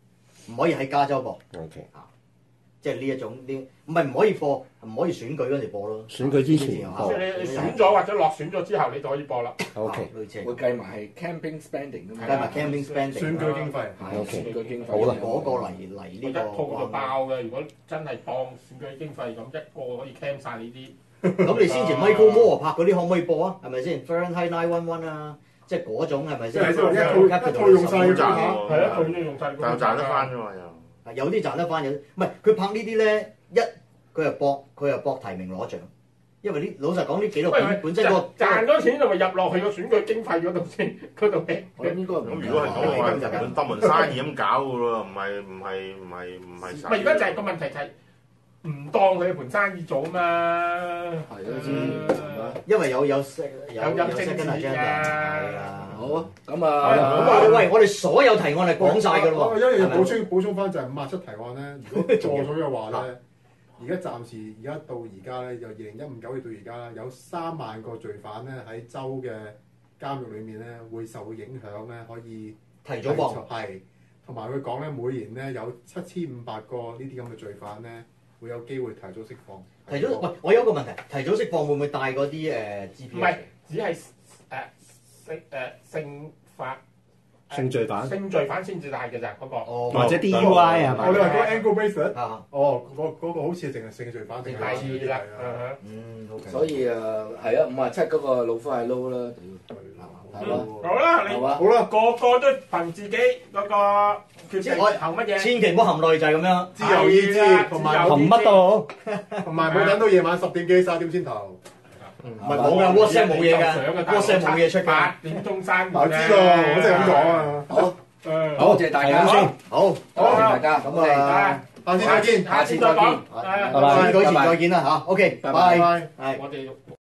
唔可以喺加州播。 OK， 即係呢一種呢，唔係唔可以播，唔可以選舉嗰陣時播咯。 選舉之前即播係你你選咗或者落選咗之後，你就可以播啦。 ，OK， 類似會計埋係 camping spending 㗎嘛， 計埋 camping spending 選舉經費。 係 OK 選舉經費。 好啦嗰個嚟嚟我一呢套就個。 爆嘅，如果真係當選舉經費咁，一個可以 cam 晒你啲。 咁你先前 Michael Moore 拍嗰啲可唔可以播啊？係咪先 Fahrenheit nine one one 啊？即係嗰種係咪先？ 即係一套一套用晒好賺㗎嚇喎， 係啊，佢都用晒。 但又賺得翻㗎嘛又。 有啲賺得翻，有啲唔係佢拍呢啲咧，一佢又搏佢又搏提名攞獎，因為呢老實講呢紀錄喂片本身個賺咗錢就咪入落去個選舉經費嗰度先，嗰度俾。 我諗應該唔咁如果係咁嘅話，就當門生意咁搞㗎咯，唔係唔係唔係唔係唔係而家就係個問題就係唔當佢盤生意做啊嘛。 係咯先。 因為有有有有有有政治 second agenda 嘅係啦。 好啊，咁係啊， 喂喂，我哋所有提案係講晒㗎咯喎。 我有一樣係咪嘢補充補充翻就係五十七提案咧，如果過咗嘅話咧，而家暫時而家到而家咧，由二零一五九月到而家有三萬個罪犯咧喺州嘅監獄裡面咧會受影響咧，可以提早放係，同埋佢講咧每年咧有七千五百個呢啲咁嘅罪犯咧會有機會提早釋放。 提早喂，我有一個問題，提早釋放會唔會帶嗰啲誒 G P？ 唔係，只係誒性誒性法性罪犯性罪犯先至帶嘅咋嗰個。 哦， 或者 D U I 係哦，你話咪？ 嗰個 ankle bracelet？ 啊， 哦，嗰嗰個好似係淨係性罪犯定係係啦， 嗯，OK。 所以誒係啊，五啊七嗰個老虎係撈啦，係嘛？ 好啦，你係嘛？ 好啦， 個個都憑自己嗰個決定我投乜嘢。 千祈唔好含淚就係咁樣。 自由意志同埋自由含乜都好， 同埋冇等到夜晚十點幾、十一點先投。 唔係冇㗎，WhatsApp 冇嘢㗎，WhatsApp 冇嘢出㗎。 八點鐘閂門我知道，我真係咁講啊。 好， 誒多謝大家， 係咁先好， 多謝大家， 咁我哋啊， 下次再見。 下次再見誒拜拜選舉前再見啦嚇。OK， 拜拜拜拜。 係。 我哋。